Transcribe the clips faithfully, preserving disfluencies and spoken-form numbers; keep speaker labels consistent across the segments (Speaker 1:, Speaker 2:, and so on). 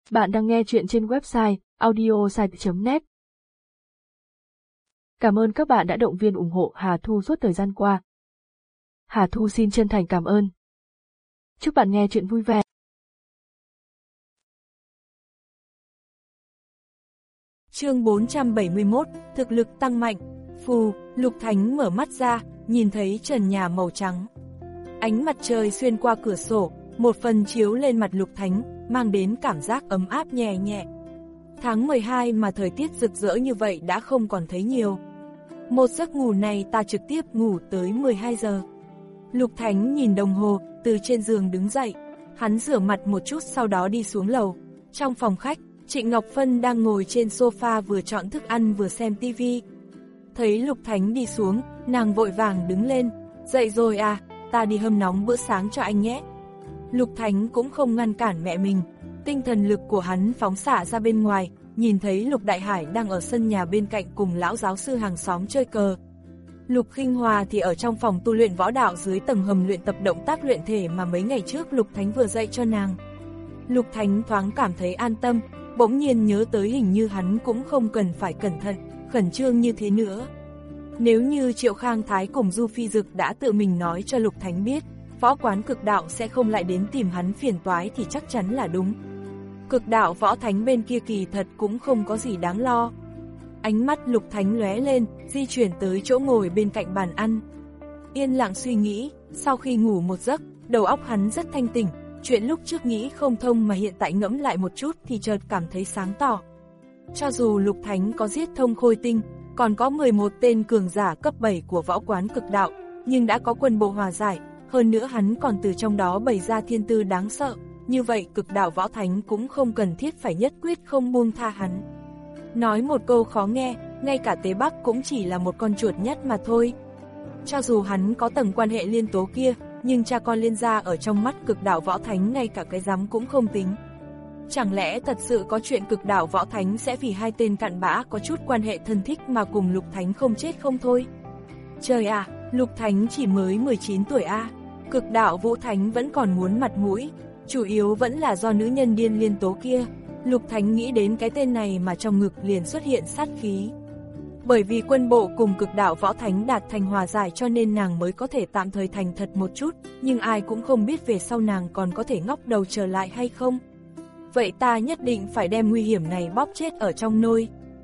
Speaker 1: Bạn đang nghe chuyện trên website audiosite chấm net. Cảm ơn các bạn đã động viên ủng hộ Hà Thu suốt thời gian qua. Hà Thu xin chân thành cảm ơn. Chúc bạn nghe chuyện vui vẻ.
Speaker 2: Chương bốn trăm bảy mươi mốt, thực lực tăng mạnh. Phù, Lục Thánh mở mắt ra, nhìn thấy trần nhà màu trắng. Ánh mặt trời xuyên qua cửa sổ, một phần chiếu lên mặt Lục Thánh, mang đến cảm giác ấm áp nhẹ nhẹ. Tháng mười hai mà thời tiết rực rỡ như vậy đã không còn thấy nhiều. Một giấc ngủ này ta trực tiếp ngủ tới mười hai giờ. Lục Thánh nhìn đồng hồ, từ trên giường đứng dậy. Hắn rửa mặt một chút sau đó đi xuống lầu. Trong phòng khách, Trịnh Ngọc Phân đang ngồi trên sofa vừa chọn thức ăn vừa xem tivi. Thấy Lục Thánh đi xuống, nàng vội vàng đứng lên. Dậy rồi à, ta đi hâm nóng bữa sáng cho anh nhé. Lục Thánh cũng không ngăn cản mẹ mình. Tinh thần lực của hắn phóng xạ ra bên ngoài, nhìn thấy Lục Đại Hải đang ở sân nhà bên cạnh cùng lão giáo sư hàng xóm chơi cờ. Lục Khinh Hòa thì ở trong phòng tu luyện võ đạo dưới tầng hầm luyện tập động tác luyện thể mà mấy ngày trước Lục Thánh vừa dạy cho nàng. Lục Thánh thoáng cảm thấy an tâm, bỗng nhiên nhớ tới hình như hắn cũng không cần phải cẩn thận, khẩn trương như thế nữa. Nếu như Triệu Khang Thái cùng Du Phi Dực đã tự mình nói cho Lục Thánh biết, võ quán cực đạo sẽ không lại đến tìm hắn phiền toái thì chắc chắn là đúng. Cực đạo võ thánh bên kia kỳ thật cũng không có gì đáng lo. Ánh mắt Lục Thánh lóe lên, di chuyển tới chỗ ngồi bên cạnh bàn ăn. Yên lặng suy nghĩ, sau khi ngủ một giấc, đầu óc hắn rất thanh tỉnh, chuyện lúc trước nghĩ không thông mà hiện tại ngẫm lại một chút thì chợt cảm thấy sáng tỏ. Cho dù Lục Thánh có giết thông khôi tinh, còn có mười một tên cường giả cấp bảy của võ quán cực đạo, nhưng đã có quân bộ hòa giải, hơn nữa hắn còn từ trong đó bày ra thiên tư đáng sợ, như vậy cực đạo võ thánh cũng không cần thiết phải nhất quyết không buông tha hắn. Nói một câu khó nghe, ngay cả Tế Bắc cũng chỉ là một con chuột nhất mà thôi. Cho dù hắn có tầng quan hệ liên tố kia, nhưng cha con liên gia ở trong mắt cực đạo võ thánh ngay cả cái rắm cũng không tính. Chẳng lẽ thật sự có chuyện cực đạo võ thánh sẽ vì hai tên cặn bã có chút quan hệ thân thích mà cùng Lục Thánh không chết không thôi? Trời à, Lục Thánh chỉ mới mười chín tuổi a, à. Cực đạo vũ thánh vẫn còn muốn mặt mũi, chủ yếu vẫn là do nữ nhân điên liên tố kia. Lục Thánh nghĩ đến cái tên này mà trong ngực liền xuất hiện sát khí. Bởi vì quân bộ cùng cực đạo võ thánh đạt thành hòa giải cho nên nàng mới có thể tạm thời thành thật một chút, nhưng ai cũng không biết về sau nàng còn có thể ngóc đầu trở lại hay không. Vậy ta nhất định phải đem nguy hiểm này bóp chết ở trong nôi.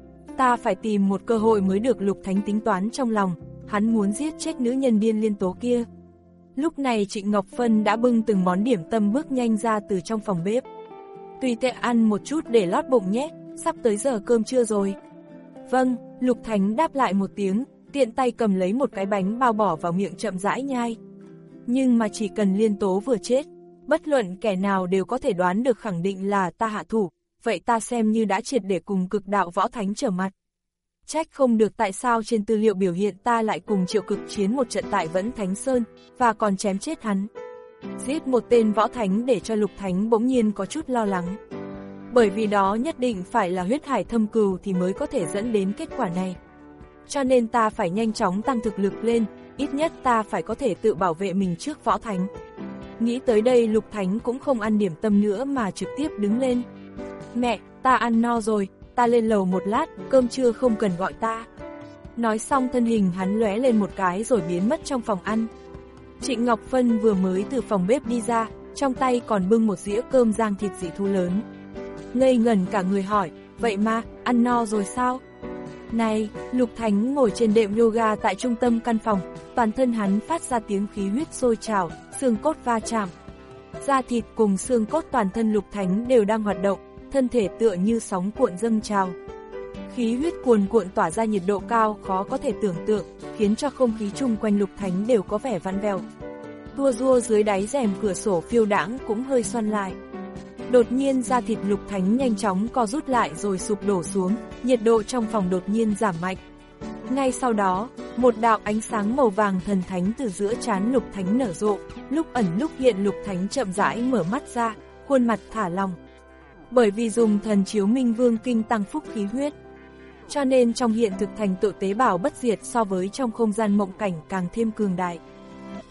Speaker 2: Ta phải tìm một cơ hội mới được. Lục Thánh tính toán trong lòng, hắn muốn giết chết nữ nhân điên liên tố kia. Lúc này Trịnh Ngọc Phân đã bưng từng món điểm tâm bước nhanh ra từ trong phòng bếp. Tùy tiện ăn một chút để lót bụng nhé, sắp tới giờ cơm trưa rồi. Vâng, Lục Thánh đáp lại một tiếng, tiện tay cầm lấy một cái bánh bao bỏ vào miệng chậm rãi nhai. Nhưng mà chỉ cần liên tố vừa chết, bất luận kẻ nào đều có thể đoán được khẳng định là ta hạ thủ, vậy ta xem như đã triệt để cùng cực đạo võ thánh trở mặt. Trách không được tại sao trên tư liệu biểu hiện ta lại cùng Triệu Cực chiến một trận tại Vẫn Thánh Sơn, và còn chém chết hắn. Giết một tên võ thánh để cho Lục Thánh bỗng nhiên có chút lo lắng. Bởi vì đó nhất định phải là huyết hải thâm cừu thì mới có thể dẫn đến kết quả này. Cho nên ta phải nhanh chóng tăng thực lực lên, ít nhất ta phải có thể tự bảo vệ mình trước võ thánh. Nghĩ tới đây Lục Thánh cũng không ăn điểm tâm nữa mà trực tiếp đứng lên. Mẹ, ta ăn no rồi, ta lên lầu một lát, cơm trưa không cần gọi ta. Nói xong thân hình hắn lóe lên một cái rồi biến mất trong phòng ăn. Trịnh Ngọc Phân vừa mới từ phòng bếp đi ra, trong tay còn bưng một dĩa cơm rang thịt dị thú lớn. Ngây ngẩn cả người hỏi, vậy mà, ăn no rồi sao? Này, Lục Thánh ngồi trên đệm yoga tại trung tâm căn phòng, toàn thân hắn phát ra tiếng khí huyết sôi trào, xương cốt va chạm. Da thịt cùng xương cốt toàn thân Lục Thánh đều đang hoạt động, thân thể tựa như sóng cuộn dâng trào. Khí huyết cuồn cuộn tỏa ra nhiệt độ cao khó có thể tưởng tượng, khiến cho không khí chung quanh Lục Thánh đều có vẻ vặn vẹo. Tua rua dưới đáy rèm cửa sổ phiêu đãng cũng hơi xoăn lại. Đột nhiên da thịt Lục Thánh nhanh chóng co rút lại rồi sụp đổ xuống, nhiệt độ trong phòng đột nhiên giảm mạnh. Ngay sau đó, một đạo ánh sáng màu vàng thần thánh từ giữa trán Lục Thánh nở rộ, lúc ẩn lúc hiện. Lục Thánh chậm rãi mở mắt ra, khuôn mặt thả lỏng. Bởi vì dùng thần chiếu Minh Vương Kinh tăng phúc khí huyết, cho nên trong hiện thực thành tựu tế bào bất diệt so với trong không gian mộng cảnh càng thêm cường đại.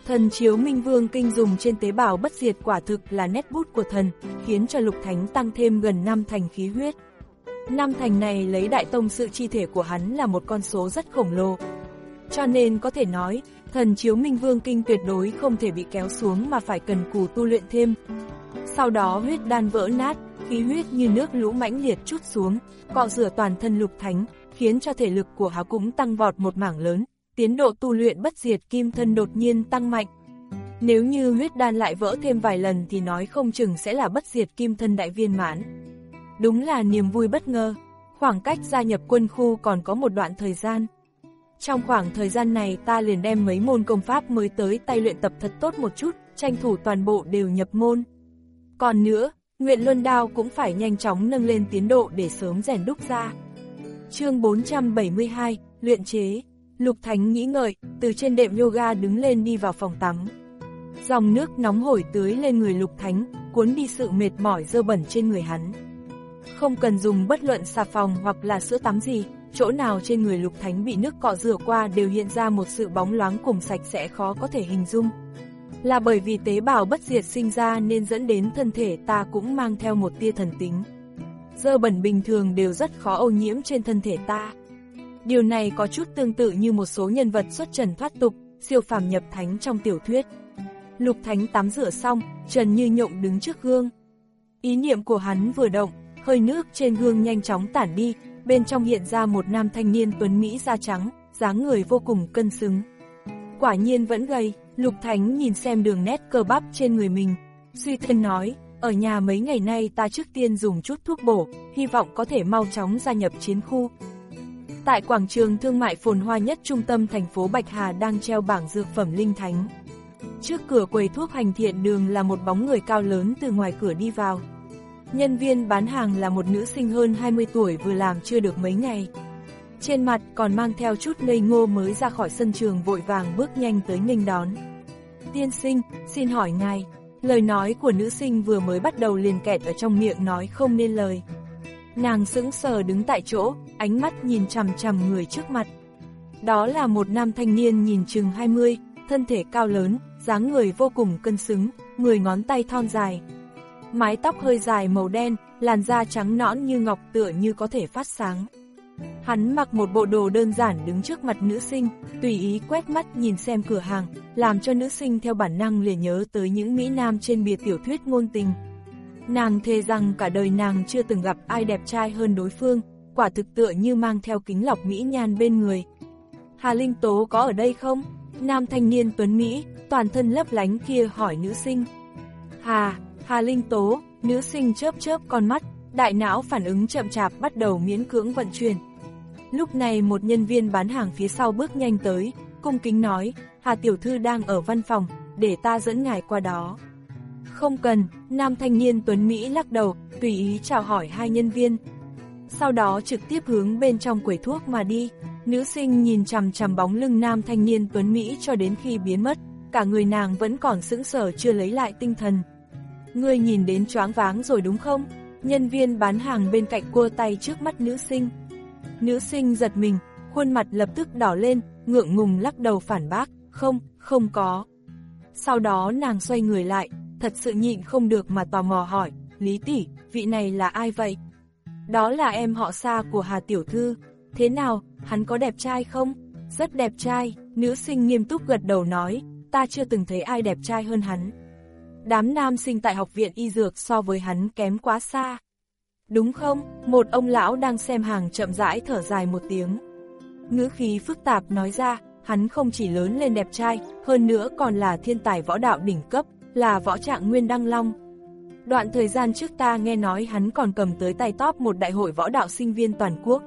Speaker 2: Thần chiếu minh vương kinh dùng trên tế bào bất diệt quả thực là nét bút của thần, khiến cho Lục Thánh tăng thêm gần năm thành khí huyết. Năm thành này lấy đại tông sự chi thể của hắn là một con số rất khổng lồ. Cho nên có thể nói, thần chiếu minh vương kinh tuyệt đối không thể bị kéo xuống mà phải cần cù tu luyện thêm. Sau đó huyết đan vỡ nát, khí huyết như nước lũ mãnh liệt trút xuống, cọ rửa toàn thân Lục Thánh, khiến cho thể lực của hắn cũng tăng vọt một mảng lớn, tiến độ tu luyện bất diệt kim thân đột nhiên tăng mạnh. Nếu như huyết đan lại vỡ thêm vài lần thì nói không chừng sẽ là bất diệt kim thân đại viên mãn. Đúng là niềm vui bất ngờ, khoảng cách gia nhập quân khu còn có một đoạn thời gian. Trong khoảng thời gian này ta liền đem mấy môn công pháp mới tới tay luyện tập thật tốt một chút, tranh thủ toàn bộ đều nhập môn. Còn nữa, Nguyện Luân Đao cũng phải nhanh chóng nâng lên tiến độ để sớm rèn đúc ra. Chương bốn trăm bảy mươi hai, luyện chế. Lục Thánh nghĩ ngợi, từ trên đệm yoga đứng lên đi vào phòng tắm. Dòng nước nóng hổi tưới lên người Lục Thánh, cuốn đi sự mệt mỏi dơ bẩn trên người hắn. Không cần dùng bất luận xà phòng hoặc là sữa tắm gì, chỗ nào trên người Lục Thánh bị nước cọ rửa qua đều hiện ra một sự bóng loáng cùng sạch sẽ khó có thể hình dung. Là bởi vì tế bào bất diệt sinh ra nên dẫn đến thân thể ta cũng mang theo một tia thần tính. Dơ bẩn bình thường đều rất khó ô nhiễm trên thân thể ta. Điều này có chút tương tự như một số nhân vật xuất trần thoát tục, siêu phàm nhập thánh trong tiểu thuyết. Lục Thánh tắm rửa xong, trần như nhộng đứng trước gương. Ý niệm của hắn vừa động, hơi nước trên gương nhanh chóng tản đi, bên trong hiện ra một nam thanh niên tuấn mỹ da trắng, dáng người vô cùng cân xứng. Quả nhiên vẫn gầy, Lục Thánh nhìn xem đường nét cơ bắp trên người mình, suy thân nói, ở nhà mấy ngày nay ta trước tiên dùng chút thuốc bổ, hy vọng có thể mau chóng gia nhập chiến khu. Tại quảng trường thương mại phồn hoa nhất trung tâm thành phố Bạch Hà đang treo bảng dược phẩm linh thánh. Trước cửa quầy thuốc Hành Thiện Đường là một bóng người cao lớn từ ngoài cửa đi vào. Nhân viên bán hàng là một nữ sinh hơn hai mươi tuổi vừa làm chưa được mấy ngày. Trên mặt còn mang theo chút ngây ngô mới ra khỏi sân trường vội vàng bước nhanh tới nghênh đón. Tiên sinh, xin hỏi ngài, lời nói của nữ sinh vừa mới bắt đầu liền kẹt ở trong miệng nói không nên lời. Nàng sững sờ đứng tại chỗ, ánh mắt nhìn chằm chằm người trước mặt. Đó là một nam thanh niên nhìn chừng hai mươi, thân thể cao lớn, dáng người vô cùng cân xứng, mười ngón tay thon dài. Mái tóc hơi dài màu đen, làn da trắng nõn như ngọc tựa như có thể phát sáng. Hắn mặc một bộ đồ đơn giản đứng trước mặt nữ sinh, tùy ý quét mắt nhìn xem cửa hàng, làm cho nữ sinh theo bản năng liền nhớ tới những mỹ nam trên bìa tiểu thuyết ngôn tình. Nàng thề rằng cả đời nàng chưa từng gặp ai đẹp trai hơn đối phương, quả thực tựa như mang theo kính lọc mỹ nhan bên người. Hà Linh Tố có ở đây không? Nam thanh niên tuấn Mỹ, toàn thân lấp lánh kia hỏi nữ sinh. Hà, Hà Linh Tố, nữ sinh chớp chớp con mắt, đại não phản ứng chậm chạp bắt đầu miễn cưỡng vận chuyển. Lúc này một nhân viên bán hàng phía sau bước nhanh tới, cung kính nói, Hà tiểu thư đang ở văn phòng, để ta dẫn ngài qua đó. Không cần, nam thanh niên tuấn Mỹ lắc đầu, tùy ý chào hỏi hai nhân viên. Sau đó trực tiếp hướng bên trong quầy thuốc mà đi. Nữ sinh nhìn chằm chằm bóng lưng nam thanh niên tuấn Mỹ cho đến khi biến mất, cả người nàng vẫn còn sững sờ chưa lấy lại tinh thần. Ngươi nhìn đến choáng váng rồi đúng không? Nhân viên bán hàng bên cạnh cua tay trước mắt nữ sinh. Nữ sinh giật mình, khuôn mặt lập tức đỏ lên, ngượng ngùng lắc đầu phản bác, không, không có. Sau đó nàng xoay người lại, thật sự nhịn không được mà tò mò hỏi, Lý tỷ, vị này là ai vậy? Đó là em họ Sa của Hà tiểu thư. Thế nào, hắn có đẹp trai không? Rất đẹp trai, nữ sinh nghiêm túc gật đầu nói, ta chưa từng thấy ai đẹp trai hơn hắn. Đám nam sinh tại học viện y dược so với hắn kém quá xa. Đúng không? Một ông lão đang xem hàng chậm rãi thở dài một tiếng. Ngữ khí phức tạp nói ra, hắn không chỉ lớn lên đẹp trai, hơn nữa còn là thiên tài võ đạo đỉnh cấp, là võ trạng Nguyên Đăng Long. Đoạn thời gian trước ta nghe nói hắn còn cầm tới tay top một đại hội võ đạo sinh viên toàn quốc.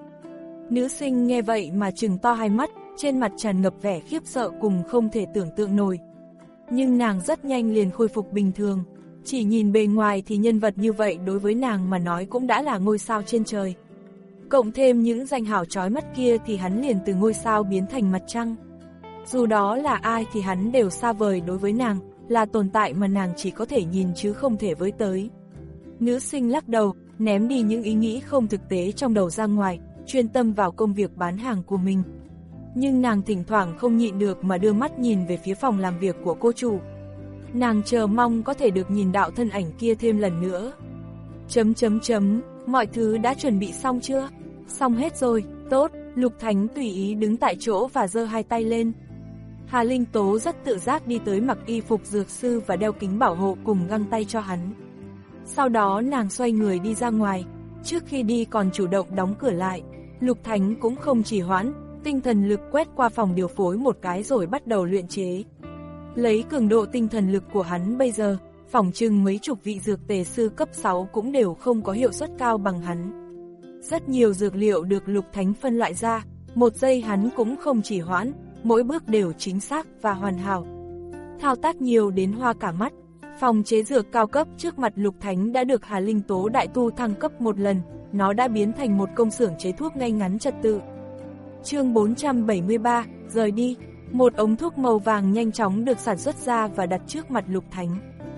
Speaker 2: Nữ sinh nghe vậy mà trừng to hai mắt, trên mặt tràn ngập vẻ khiếp sợ cùng không thể tưởng tượng nổi. Nhưng nàng rất nhanh liền khôi phục bình thường. Chỉ nhìn bề ngoài thì nhân vật như vậy đối với nàng mà nói cũng đã là ngôi sao trên trời. Cộng thêm những danh hào chói mắt kia thì hắn liền từ ngôi sao biến thành mặt trăng. Dù đó là ai thì hắn đều xa vời đối với nàng, là tồn tại mà nàng chỉ có thể nhìn chứ không thể với tới. Nữ sinh lắc đầu, ném đi những ý nghĩ không thực tế trong đầu ra ngoài, chuyên tâm vào công việc bán hàng của mình. nhưng nàng thỉnh thoảng không nhịn được mà đưa mắt nhìn về phía phòng làm việc của cô chủ. Nàng chờ mong có thể được nhìn đạo thân ảnh kia thêm lần nữa. Chấm chấm chấm, mọi thứ đã chuẩn bị xong chưa? Xong hết rồi, tốt, Lục Thánh tùy ý đứng tại chỗ và giơ hai tay lên. Hà Linh Tố rất tự giác đi tới mặc y phục dược sư và đeo kính bảo hộ cùng găng tay cho hắn. Sau đó nàng xoay người đi ra ngoài, trước khi đi còn chủ động đóng cửa lại. Lục Thánh cũng không trì hoãn, tinh thần lực quét qua phòng điều phối một cái rồi bắt đầu luyện chế. Lấy cường độ tinh thần lực của hắn bây giờ, phỏng chừng mấy chục vị dược tề sư cấp sáu cũng đều không có hiệu suất cao bằng hắn. Rất nhiều dược liệu được Lục Thánh phân loại ra, một giây hắn cũng không trì hoãn, mỗi bước đều chính xác và hoàn hảo. Thao tác nhiều đến hoa cả mắt, phòng chế dược cao cấp trước mặt Lục Thánh đã được Hà Linh Tố đại tu thăng cấp một lần, nó đã biến thành một công xưởng chế thuốc ngay ngắn trật tự. Chương bốn trăm bảy mươi ba, rời đi. Một ống thuốc màu vàng nhanh chóng được sản xuất ra và đặt trước mặt Lục Thánh.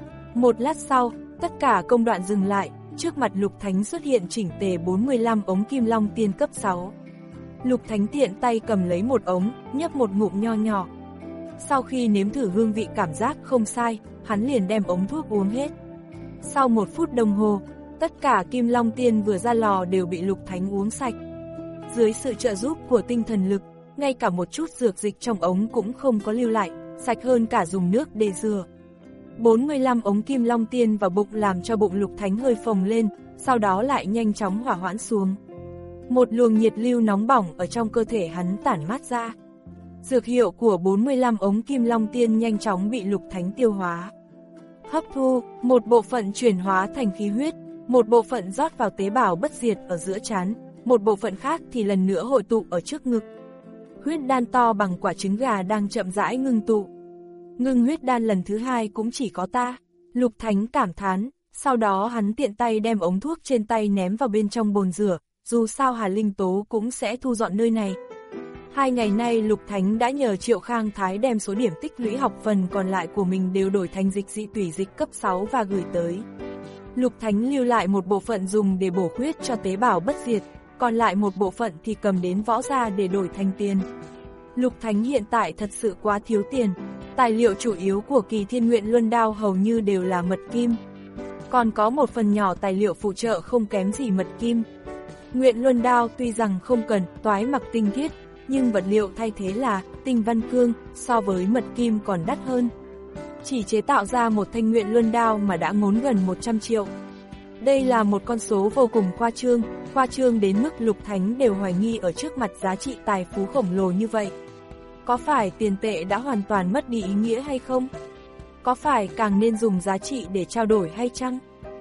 Speaker 2: Một lát sau, tất cả công đoạn dừng lại, trước mặt Lục Thánh xuất hiện chỉnh tề bốn mươi lăm ống kim long tiên cấp sáu. Lục Thánh tiện tay cầm lấy một ống, nhấp một ngụm nho nhỏ. Sau khi nếm thử hương vị cảm giác không sai, hắn liền đem ống thuốc uống hết. Sau một phút đồng hồ, tất cả kim long tiên vừa ra lò đều bị Lục Thánh uống sạch. Dưới sự trợ giúp của tinh thần lực, ngay cả một chút dược dịch trong ống cũng không có lưu lại, sạch hơn cả dùng nước để rửa. bốn mươi lăm ống kim long tiên vào bụng làm cho bụng Lục Thánh hơi phồng lên, sau đó lại nhanh chóng hỏa hoãn xuống. Một luồng nhiệt lưu nóng bỏng ở trong cơ thể hắn tản mát ra. Dược hiệu của bốn mươi lăm ống kim long tiên nhanh chóng bị Lục Thánh tiêu hóa. Hấp thu, một bộ phận chuyển hóa thành khí huyết, một bộ phận rót vào tế bào bất diệt ở giữa trán, một bộ phận khác thì lần nữa hội tụ ở trước ngực. Huyết đan to bằng quả trứng gà đang chậm rãi ngưng tụ. Ngưng huyết đan lần thứ hai cũng chỉ có ta. Lục Thánh cảm thán, sau đó hắn tiện tay đem ống thuốc trên tay ném vào bên trong bồn rửa, dù sao Hà Linh Tố cũng sẽ thu dọn nơi này. Hai ngày nay Lục Thánh đã nhờ Triệu Khang Thái đem số điểm tích lũy học phần còn lại của mình đều đổi thành dịch dị tủy dịch cấp sáu và gửi tới. Lục Thánh lưu lại một bộ phận dùng để bổ huyết cho tế bào bất diệt, còn lại một bộ phận thì cầm đến võ gia để đổi thành tiền. Lục Thánh hiện tại thật sự quá thiếu tiền, tài liệu chủ yếu của Kỳ Thiên Nguyện Luân Đao hầu như đều là mật kim. Còn có một phần nhỏ tài liệu phụ trợ không kém gì mật kim. Nguyện Luân Đao tuy rằng không cần toái mặc tinh thiết, nhưng vật liệu thay thế là tinh văn cương, so với mật kim còn đắt hơn. Chỉ chế tạo ra một thanh Nguyện Luân Đao mà đã ngốn gần một trăm triệu. Đây là một con số vô cùng khoa trương, khoa trương đến mức Lục Thánh đều hoài nghi ở trước mặt giá trị tài phú khổng lồ như vậy. Có phải tiền tệ đã hoàn toàn mất đi ý nghĩa hay không? Có phải càng nên dùng giá trị để trao đổi hay chăng?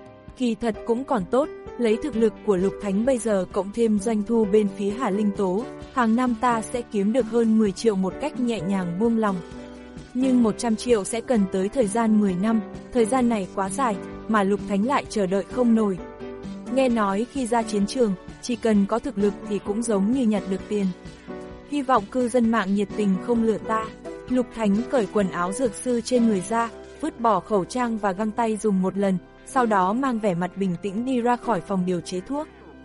Speaker 2: Kỳ thật cũng còn tốt, lấy thực lực của Lục Thánh bây giờ cộng thêm doanh thu bên phía Hà Linh Tố, hàng năm ta sẽ kiếm được hơn mười triệu một cách nhẹ nhàng buông lòng. Nhưng một trăm triệu sẽ cần tới thời gian mười năm, thời gian này quá dài, mà Lục Thánh lại chờ đợi không nổi. Nghe nói khi ra chiến trường, chỉ cần có thực lực thì cũng giống như nhặt được tiền. Hy vọng cư dân mạng nhiệt tình không lừa ta. Lục Thánh cởi quần áo dược sư trên người ra, vứt bỏ khẩu trang và găng tay dùng một lần, sau đó mang vẻ mặt bình tĩnh đi ra khỏi phòng điều chế thuốc.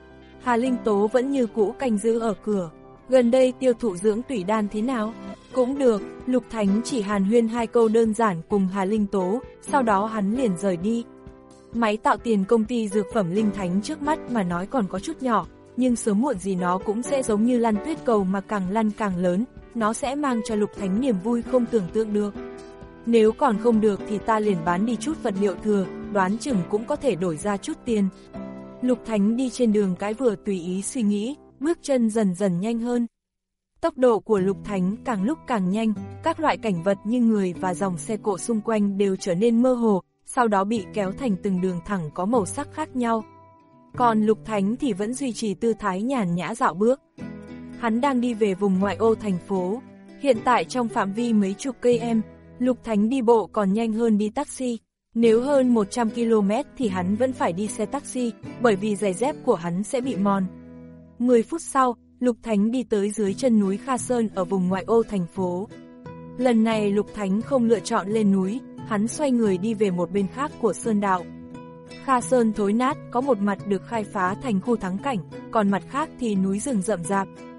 Speaker 2: Hà Linh Tố vẫn như cũ canh giữ ở cửa. Gần đây tiêu thụ dưỡng tủy đan thế nào? Cũng được, Lục Thánh chỉ hàn huyên hai câu đơn giản cùng Hà Linh Tố, sau đó hắn liền rời đi. Máy tạo tiền công ty dược phẩm Linh Thánh trước mắt mà nói còn có chút nhỏ, nhưng sớm muộn gì nó cũng sẽ giống như lăn tuyết cầu mà càng lăn càng lớn, nó sẽ mang cho Lục Thánh niềm vui không tưởng tượng được. Nếu còn không được thì ta liền bán đi chút vật liệu thừa, đoán chừng cũng có thể đổi ra chút tiền. Lục Thánh đi trên đường cái vừa tùy ý suy nghĩ, bước chân dần dần nhanh hơn. Tốc độ của Lục Thánh càng lúc càng nhanh, các loại cảnh vật như người và dòng xe cộ xung quanh đều trở nên mơ hồ, sau đó bị kéo thành từng đường thẳng có màu sắc khác nhau. Còn Lục Thánh thì vẫn duy trì tư thái nhàn nhã dạo bước. Hắn đang đi về vùng ngoại ô thành phố, hiện tại trong phạm vi mấy chục cây em, Lục Thánh đi bộ còn nhanh hơn đi taxi. Nếu hơn một trăm ki lô mét thì hắn vẫn phải đi xe taxi, bởi vì giày dép của hắn sẽ bị mòn. mười phút sau, Lục Thánh đi tới dưới chân núi Kha Sơn ở vùng ngoại ô thành phố. Lần này Lục Thánh không lựa chọn lên núi, hắn xoay người đi về một bên khác của sơn đạo. Kha Sơn thối nát, có một mặt được khai phá thành khu thắng cảnh, còn mặt khác thì núi rừng rậm rạp.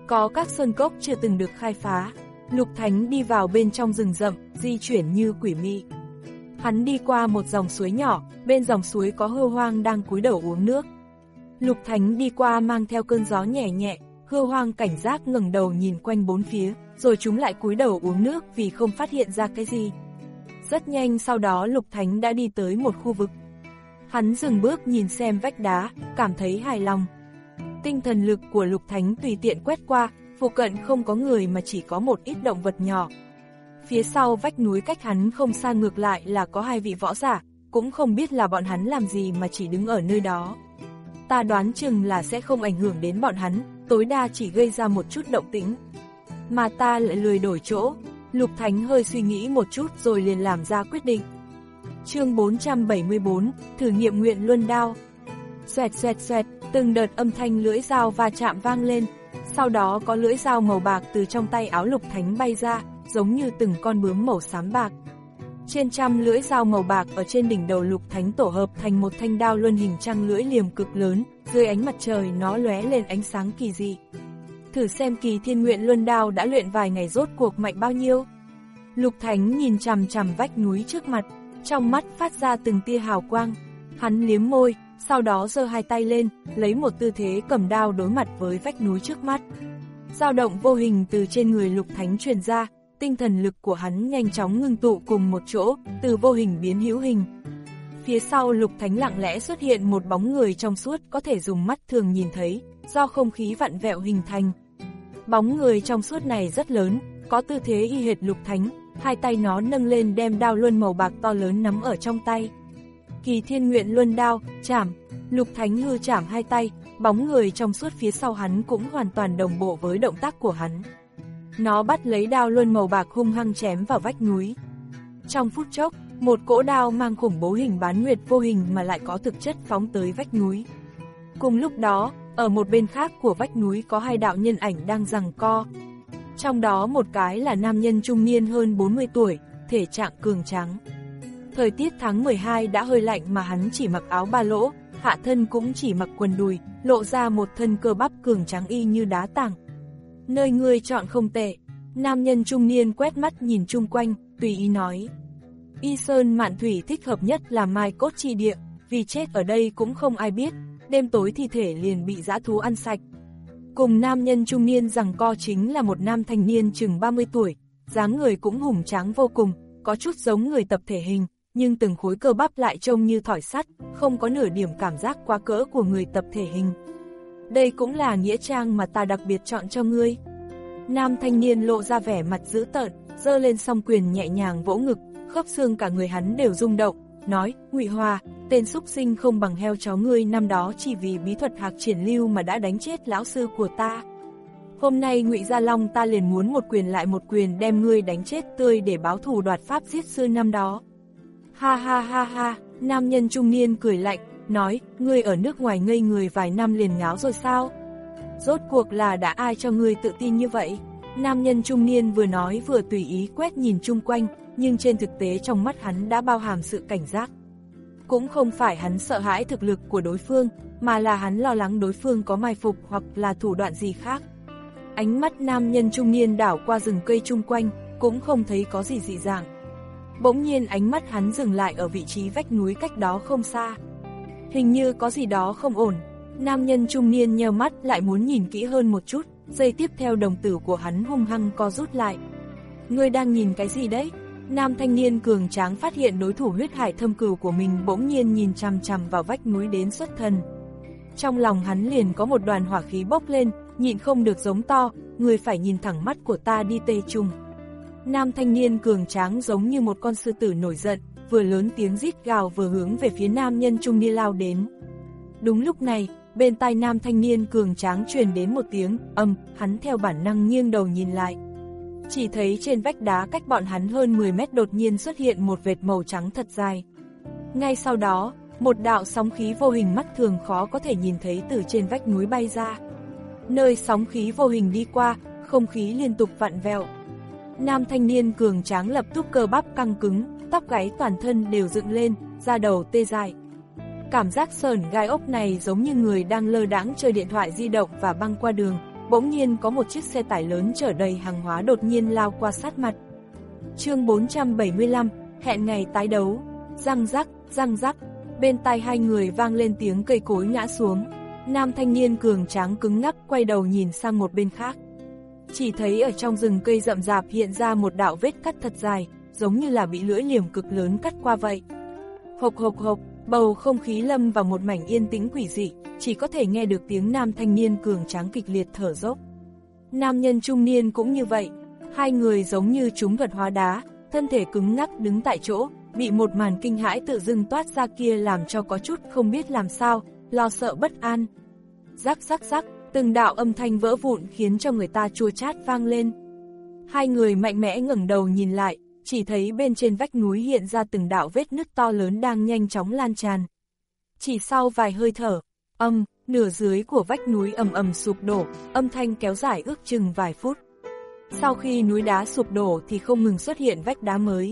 Speaker 2: có các sơn cốc chưa từng được khai phá. Lục Thánh đi vào bên trong rừng rậm, di chuyển như quỷ mị. Hắn đi qua một dòng suối nhỏ, bên dòng suối có hươu hoang đang cúi đầu uống nước. Lục Thánh đi qua mang theo cơn gió nhẹ nhẹ, hươu hoang cảnh giác ngẩng đầu nhìn quanh bốn phía, rồi chúng lại cúi đầu uống nước vì không phát hiện ra cái gì. Rất nhanh sau đó Lục Thánh đã đi tới một khu vực. Hắn dừng bước nhìn xem vách đá, cảm thấy hài lòng. Tinh thần lực của Lục Thánh tùy tiện quét qua, phụ cận không có người mà chỉ có một ít động vật nhỏ. Phía sau vách núi cách hắn không xa ngược lại là có hai vị võ giả, cũng không biết là bọn hắn làm gì mà chỉ đứng ở nơi đó. Ta đoán chừng là sẽ không ảnh hưởng đến bọn hắn, tối đa chỉ gây ra một chút động tĩnh. Mà ta lại lười đổi chỗ. Lục Thánh hơi suy nghĩ một chút rồi liền làm ra quyết định. Chương bốn trăm bảy mươi tư, thử nghiệm nguyện luân đao. Xoẹt xoẹt xoẹt, từng đợt âm thanh lưỡi dao va chạm vang lên. Sau đó có lưỡi dao màu bạc từ trong tay áo Lục Thánh bay ra, giống như từng con bướm màu xám bạc. Trên trăm lưỡi dao màu bạc ở trên đỉnh đầu Lục Thánh tổ hợp thành một thanh đao luân hình trăng lưỡi liềm cực lớn, dưới ánh mặt trời nó lóe lên ánh sáng kỳ dị. Thử xem Kỳ Thiên Nguyện Luân Đao đã luyện vài ngày rốt cuộc mạnh bao nhiêu. Lục Thánh nhìn chằm chằm vách núi trước mặt, trong mắt phát ra từng tia hào quang. Hắn liếm môi, sau đó giơ hai tay lên, lấy một tư thế cầm đao đối mặt với vách núi trước mắt. Dao động vô hình từ trên người Lục Thánh truyền ra, tinh thần lực của hắn nhanh chóng ngưng tụ cùng một chỗ, từ vô hình biến hữu hình. Phía sau Lục Thánh lặng lẽ xuất hiện một bóng người trong suốt có thể dùng mắt thường nhìn thấy, do không khí vặn vẹo hình thành. Bóng người trong suốt này rất lớn, có tư thế y hệt Lục Thánh, hai tay nó nâng lên đem đao luân màu bạc to lớn nắm ở trong tay. Kỳ Thiên Nguyện Luân Đao, chảm. Lục Thánh hư chảm hai tay, bóng người trong suốt phía sau hắn cũng hoàn toàn đồng bộ với động tác của hắn. Nó bắt lấy đao luân màu bạc hung hăng chém vào vách núi. Trong phút chốc, một cỗ đao mang khủng bố hình bán nguyệt vô hình mà lại có thực chất phóng tới vách núi. Cùng lúc đó, ở một bên khác của vách núi có hai đạo nhân ảnh đang giằng co. Trong đó một cái là nam nhân trung niên hơn bốn mươi tuổi, thể trạng cường tráng. Thời tiết tháng mười hai đã hơi lạnh mà hắn chỉ mặc áo ba lỗ, hạ thân cũng chỉ mặc quần đùi, lộ ra một thân cơ bắp cường tráng y như đá tảng. Nơi ngươi chọn không tệ. Nam nhân trung niên quét mắt nhìn chung quanh, tùy ý nói. Y Sơn Mạn Thủy thích hợp nhất là mai cốt chi địa, vì chết ở đây cũng không ai biết, đêm tối thi thể liền bị dã thú ăn sạch. Cùng nam nhân trung niên giằng co chính là một nam thanh niên chừng ba mươi tuổi, dáng người cũng hùng tráng vô cùng, có chút giống người tập thể hình, nhưng từng khối cơ bắp lại trông như thỏi sắt, không có nửa điểm cảm giác quá cỡ của người tập thể hình. Đây cũng là nghĩa trang mà ta đặc biệt chọn cho ngươi. Nam thanh niên lộ ra vẻ mặt dữ tợn, giơ lên song quyền nhẹ nhàng vỗ ngực, khớp xương cả người hắn đều rung động, nói: Ngụy Hòa, tên xúc sinh không bằng heo chó ngươi năm đó chỉ vì bí thuật hạc triển lưu mà đã đánh chết lão sư của ta. Hôm nay Ngụy Gia Long ta liền muốn một quyền lại một quyền đem ngươi đánh chết tươi để báo thù đoạt pháp giết sư năm đó. Ha ha ha ha, nam nhân trung niên cười lạnh, nói: ngươi ở nước ngoài ngây người vài năm liền ngáo rồi sao? Rốt cuộc là đã ai cho ngươi tự tin như vậy? Nam nhân trung niên vừa nói vừa tùy ý quét nhìn chung quanh, nhưng trên thực tế trong mắt hắn đã bao hàm sự cảnh giác. Cũng không phải hắn sợ hãi thực lực của đối phương, mà là hắn lo lắng đối phương có mai phục hoặc là thủ đoạn gì khác. Ánh mắt nam nhân trung niên đảo qua rừng cây chung quanh, cũng không thấy có gì dị dạng. Bỗng nhiên ánh mắt hắn dừng lại ở vị trí vách núi cách đó không xa. Hình như có gì đó không ổn. Nam nhân trung niên nheo mắt lại muốn nhìn kỹ hơn một chút, giây tiếp theo đồng tử của hắn hung hăng co rút lại. Ngươi đang nhìn cái gì đấy? Nam thanh niên cường tráng phát hiện đối thủ huyết hải thâm cừu của mình bỗng nhiên nhìn chằm chằm vào vách núi đến xuất thần. Trong lòng hắn liền có một đoàn hỏa khí bốc lên, nhịn không được giống to: ngươi phải nhìn thẳng mắt của ta đi Tê Trung. Nam thanh niên cường tráng giống như một con sư tử nổi giận, vừa lớn tiếng rít gào vừa hướng về phía nam nhân trung niên lao đến. Đúng lúc này, bên tai nam thanh niên cường tráng truyền đến một tiếng ầm, hắn theo bản năng nghiêng đầu nhìn lại. Chỉ thấy trên vách đá cách bọn hắn hơn mười mét đột nhiên xuất hiện một vệt màu trắng thật dài. Ngay sau đó, một đạo sóng khí vô hình mắt thường khó có thể nhìn thấy từ trên vách núi bay ra. Nơi sóng khí vô hình đi qua, không khí liên tục vặn vẹo. Nam thanh niên cường tráng lập tức cơ bắp căng cứng, tóc gáy toàn thân đều dựng lên, da đầu tê dại. Cảm giác sởn gai ốc này giống như người đang lơ đãng chơi điện thoại di động và băng qua đường, bỗng nhiên có một chiếc xe tải lớn chở đầy hàng hóa đột nhiên lao qua sát mặt. Chương bốn trăm bảy mươi lăm, hẹn ngày tái đấu. Răng rắc, răng rắc, bên tai hai người vang lên tiếng cây cối ngã xuống. Nam thanh niên cường tráng cứng ngắc quay đầu nhìn sang một bên khác. Chỉ thấy ở trong rừng cây rậm rạp hiện ra một đạo vết cắt thật dài, giống như là bị lưỡi liềm cực lớn cắt qua vậy. Hộc hộc hộc, bầu không khí lâm vào một mảnh yên tĩnh quỷ dị, chỉ có thể nghe được tiếng nam thanh niên cường tráng kịch liệt thở dốc. Nam nhân trung niên cũng như vậy, hai người giống như chúng vật hóa đá, thân thể cứng ngắc đứng tại chỗ, bị một màn kinh hãi tự dưng toát ra kia làm cho có chút không biết làm sao, lo sợ bất an. Rắc rắc rắc, từng đạo âm thanh vỡ vụn khiến cho người ta chua chát vang lên. Hai người mạnh mẽ ngẩng đầu nhìn lại, chỉ thấy bên trên vách núi hiện ra từng đạo vết nứt to lớn đang nhanh chóng lan tràn. Chỉ sau vài hơi thở, âm, nửa dưới của vách núi ầm ầm sụp đổ, âm thanh kéo dài ước chừng vài phút. Sau khi núi đá sụp đổ thì không ngừng xuất hiện vách đá mới.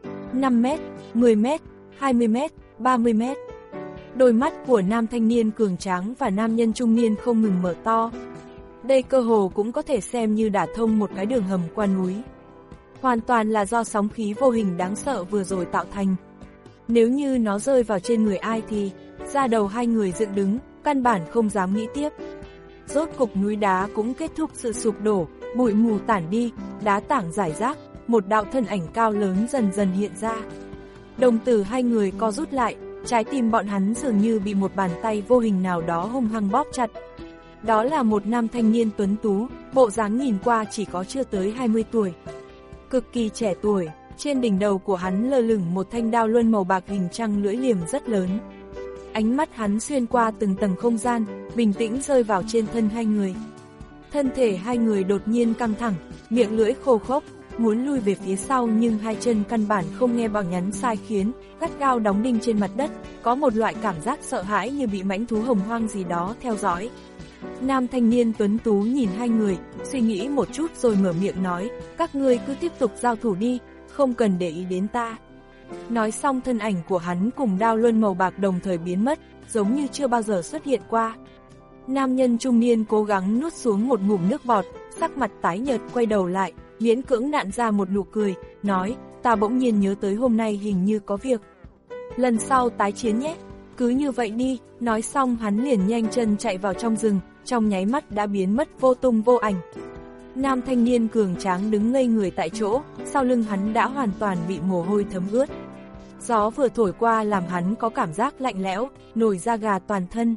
Speaker 2: năm mét, mười mét, hai mươi mét, ba mươi mét. Đôi mắt của nam thanh niên cường tráng và nam nhân trung niên không ngừng mở to. Đây cơ hồ cũng có thể xem như đả thông một cái đường hầm qua núi. Hoàn toàn là do sóng khí vô hình đáng sợ vừa rồi tạo thành. Nếu như nó rơi vào trên người ai thì, da đầu hai người dựng đứng, căn bản không dám nghĩ tiếp. Rốt cục núi đá cũng kết thúc sự sụp đổ, bụi mù tản đi, đá tảng rải rác, một đạo thân ảnh cao lớn dần dần hiện ra. Đồng tử hai người co rút lại, trái tim bọn hắn dường như bị một bàn tay vô hình nào đó hung hăng bóp chặt. Đó là một nam thanh niên tuấn tú, bộ dáng nhìn qua chỉ có chưa tới hai mươi tuổi. Cực kỳ trẻ tuổi, trên đỉnh đầu của hắn lơ lửng một thanh đao luân màu bạc hình trăng lưỡi liềm rất lớn. Ánh mắt hắn xuyên qua từng tầng không gian, bình tĩnh rơi vào trên thân hai người. Thân thể hai người đột nhiên căng thẳng, miệng lưỡi khô khốc, muốn lui về phía sau nhưng hai chân căn bản không nghe bảo nhắn sai khiến, gắt gao đóng đinh trên mặt đất, có một loại cảm giác sợ hãi như bị mãnh thú hồng hoang gì đó theo dõi. Nam thanh niên tuấn tú nhìn hai người, suy nghĩ một chút rồi mở miệng nói, các ngươi cứ tiếp tục giao thủ đi, không cần để ý đến ta. Nói xong thân ảnh của hắn cùng đao luân màu bạc đồng thời biến mất, giống như chưa bao giờ xuất hiện qua. Nam nhân trung niên cố gắng nuốt xuống một ngụm nước bọt, sắc mặt tái nhợt quay đầu lại, miễn cưỡng nặn ra một nụ cười, nói, ta bỗng nhiên nhớ tới hôm nay hình như có việc. Lần sau tái chiến nhé, cứ như vậy đi, nói xong hắn liền nhanh chân chạy vào trong rừng, trong nháy mắt đã biến mất vô tung vô ảnh. Nam thanh niên cường tráng đứng ngây người tại chỗ, sau lưng hắn đã hoàn toàn bị mồ hôi thấm ướt. Gió vừa thổi qua làm hắn có cảm giác lạnh lẽo, nổi da gà toàn thân.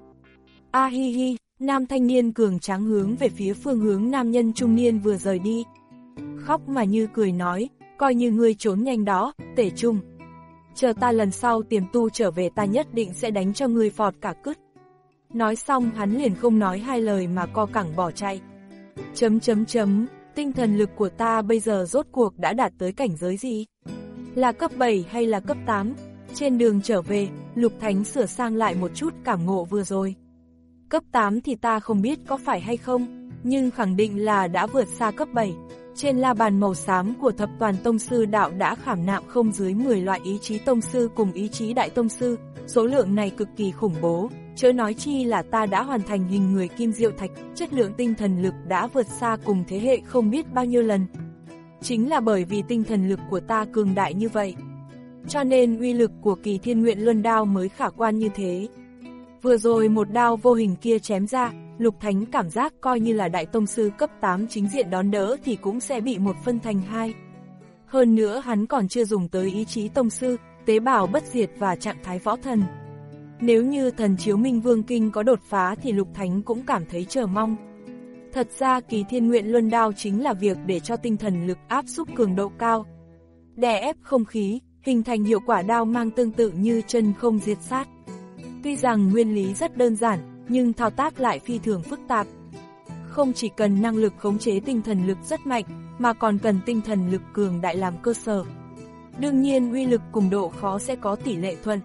Speaker 2: A hi hi, nam thanh niên cường tráng hướng về phía phương hướng nam nhân trung niên vừa rời đi. Khóc mà như cười nói, coi như ngươi trốn nhanh đó, tể trung. Chờ ta lần sau tiềm tu trở về ta nhất định sẽ đánh cho ngươi phọt cả cứt. Nói xong hắn liền không nói hai lời mà co cẳng bỏ chạy. Chấm chấm chấm, tinh thần lực của ta bây giờ rốt cuộc đã đạt tới cảnh giới gì? Là cấp bảy hay là cấp tám? Trên đường trở về, Lục Thánh sửa sang lại một chút cảm ngộ vừa rồi. Cấp tám thì ta không biết có phải hay không, nhưng khẳng định là đã vượt xa cấp bảy. Trên la bàn màu xám của thập toàn tông sư đạo đã khảm nạm không dưới mười loại ý chí tông sư cùng ý chí đại tông sư, số lượng này cực kỳ khủng bố, chớ nói chi là ta đã hoàn thành hình người kim diệu thạch, chất lượng tinh thần lực đã vượt xa cùng thế hệ không biết bao nhiêu lần. Chính là bởi vì tinh thần lực của ta cường đại như vậy, cho nên uy lực của Kỳ Thiên Nguyện Luân Đao mới khả quan như thế. Vừa rồi một đao vô hình kia chém ra, Lục Thánh cảm giác coi như là đại tông sư cấp tám chính diện đón đỡ thì cũng sẽ bị một phân thành hai. Hơn nữa hắn còn chưa dùng tới ý chí tông sư, tế bào bất diệt và trạng thái võ thần. Nếu như thần chiếu minh vương kinh có đột phá thì Lục Thánh cũng cảm thấy chờ mong. Thật ra Kỳ Thiên Nguyện Luân Đao chính là việc để cho tinh thần lực áp xúc cường độ cao, đè ép không khí, hình thành hiệu quả đao mang tương tự như chân không diệt sát. Tuy rằng nguyên lý rất đơn giản, nhưng thao tác lại phi thường phức tạp. Không chỉ cần năng lực khống chế tinh thần lực rất mạnh, mà còn cần tinh thần lực cường đại làm cơ sở. Đương nhiên uy lực cùng độ khó sẽ có tỷ lệ thuận.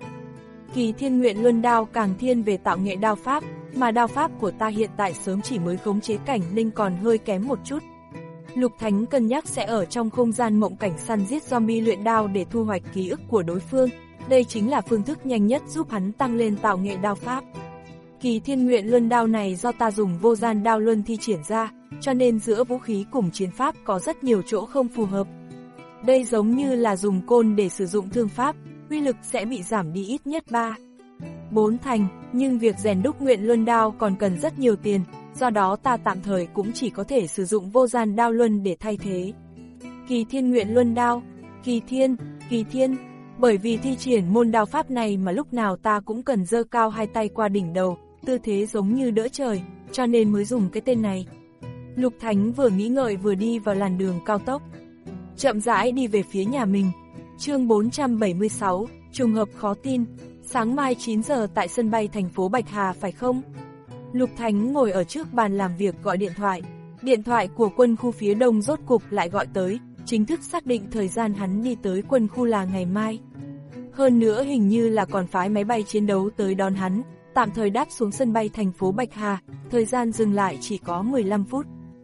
Speaker 2: Kỳ Thiên Nguyện Luân Đao càng thiên về tạo nghệ đao pháp, mà đao pháp của ta hiện tại sớm chỉ mới khống chế cảnh nên còn hơi kém một chút. Lục Thánh cân nhắc sẽ ở trong không gian mộng cảnh săn giết zombie luyện đao để thu hoạch ký ức của đối phương. Đây chính là phương thức nhanh nhất giúp hắn tăng lên tạo nghệ đao pháp. Kỳ Thiên Nguyện Luân Đao này do ta dùng vô gian đao luân thi triển ra, cho nên giữa vũ khí cùng chiến pháp có rất nhiều chỗ không phù hợp. Đây giống như là dùng côn để sử dụng thương pháp, uy lực sẽ bị giảm đi ít nhất ba, bốn thành, nhưng việc rèn đúc Nguyện Luân đao còn cần rất nhiều tiền, do đó ta tạm thời cũng chỉ có thể sử dụng Vô Gian đao luân để thay thế. Kỳ Thiên Nguyện Luân đao, Kỳ Thiên, Kỳ Thiên, bởi vì thi triển môn đao pháp này mà lúc nào ta cũng cần giơ cao hai tay qua đỉnh đầu, tư thế giống như đỡ trời, cho nên mới dùng cái tên này. Lục Thánh vừa nghĩ ngợi vừa đi vào làn đường cao tốc, chậm rãi đi về phía nhà mình. Chương bốn trăm bảy mươi sáu, trùng hợp khó tin, sáng mai chín giờ tại sân bay thành phố Bạch Hà phải không? Lục Thánh ngồi ở trước bàn làm việc gọi điện thoại. Điện thoại của quân khu phía đông rốt cục lại gọi tới, chính thức xác định thời gian hắn đi tới quân khu là ngày mai. Hơn nữa hình như là còn phái máy bay chiến đấu tới đón hắn, tạm thời đáp xuống sân bay thành phố Bạch Hà, thời gian dừng lại chỉ có mười lăm phút.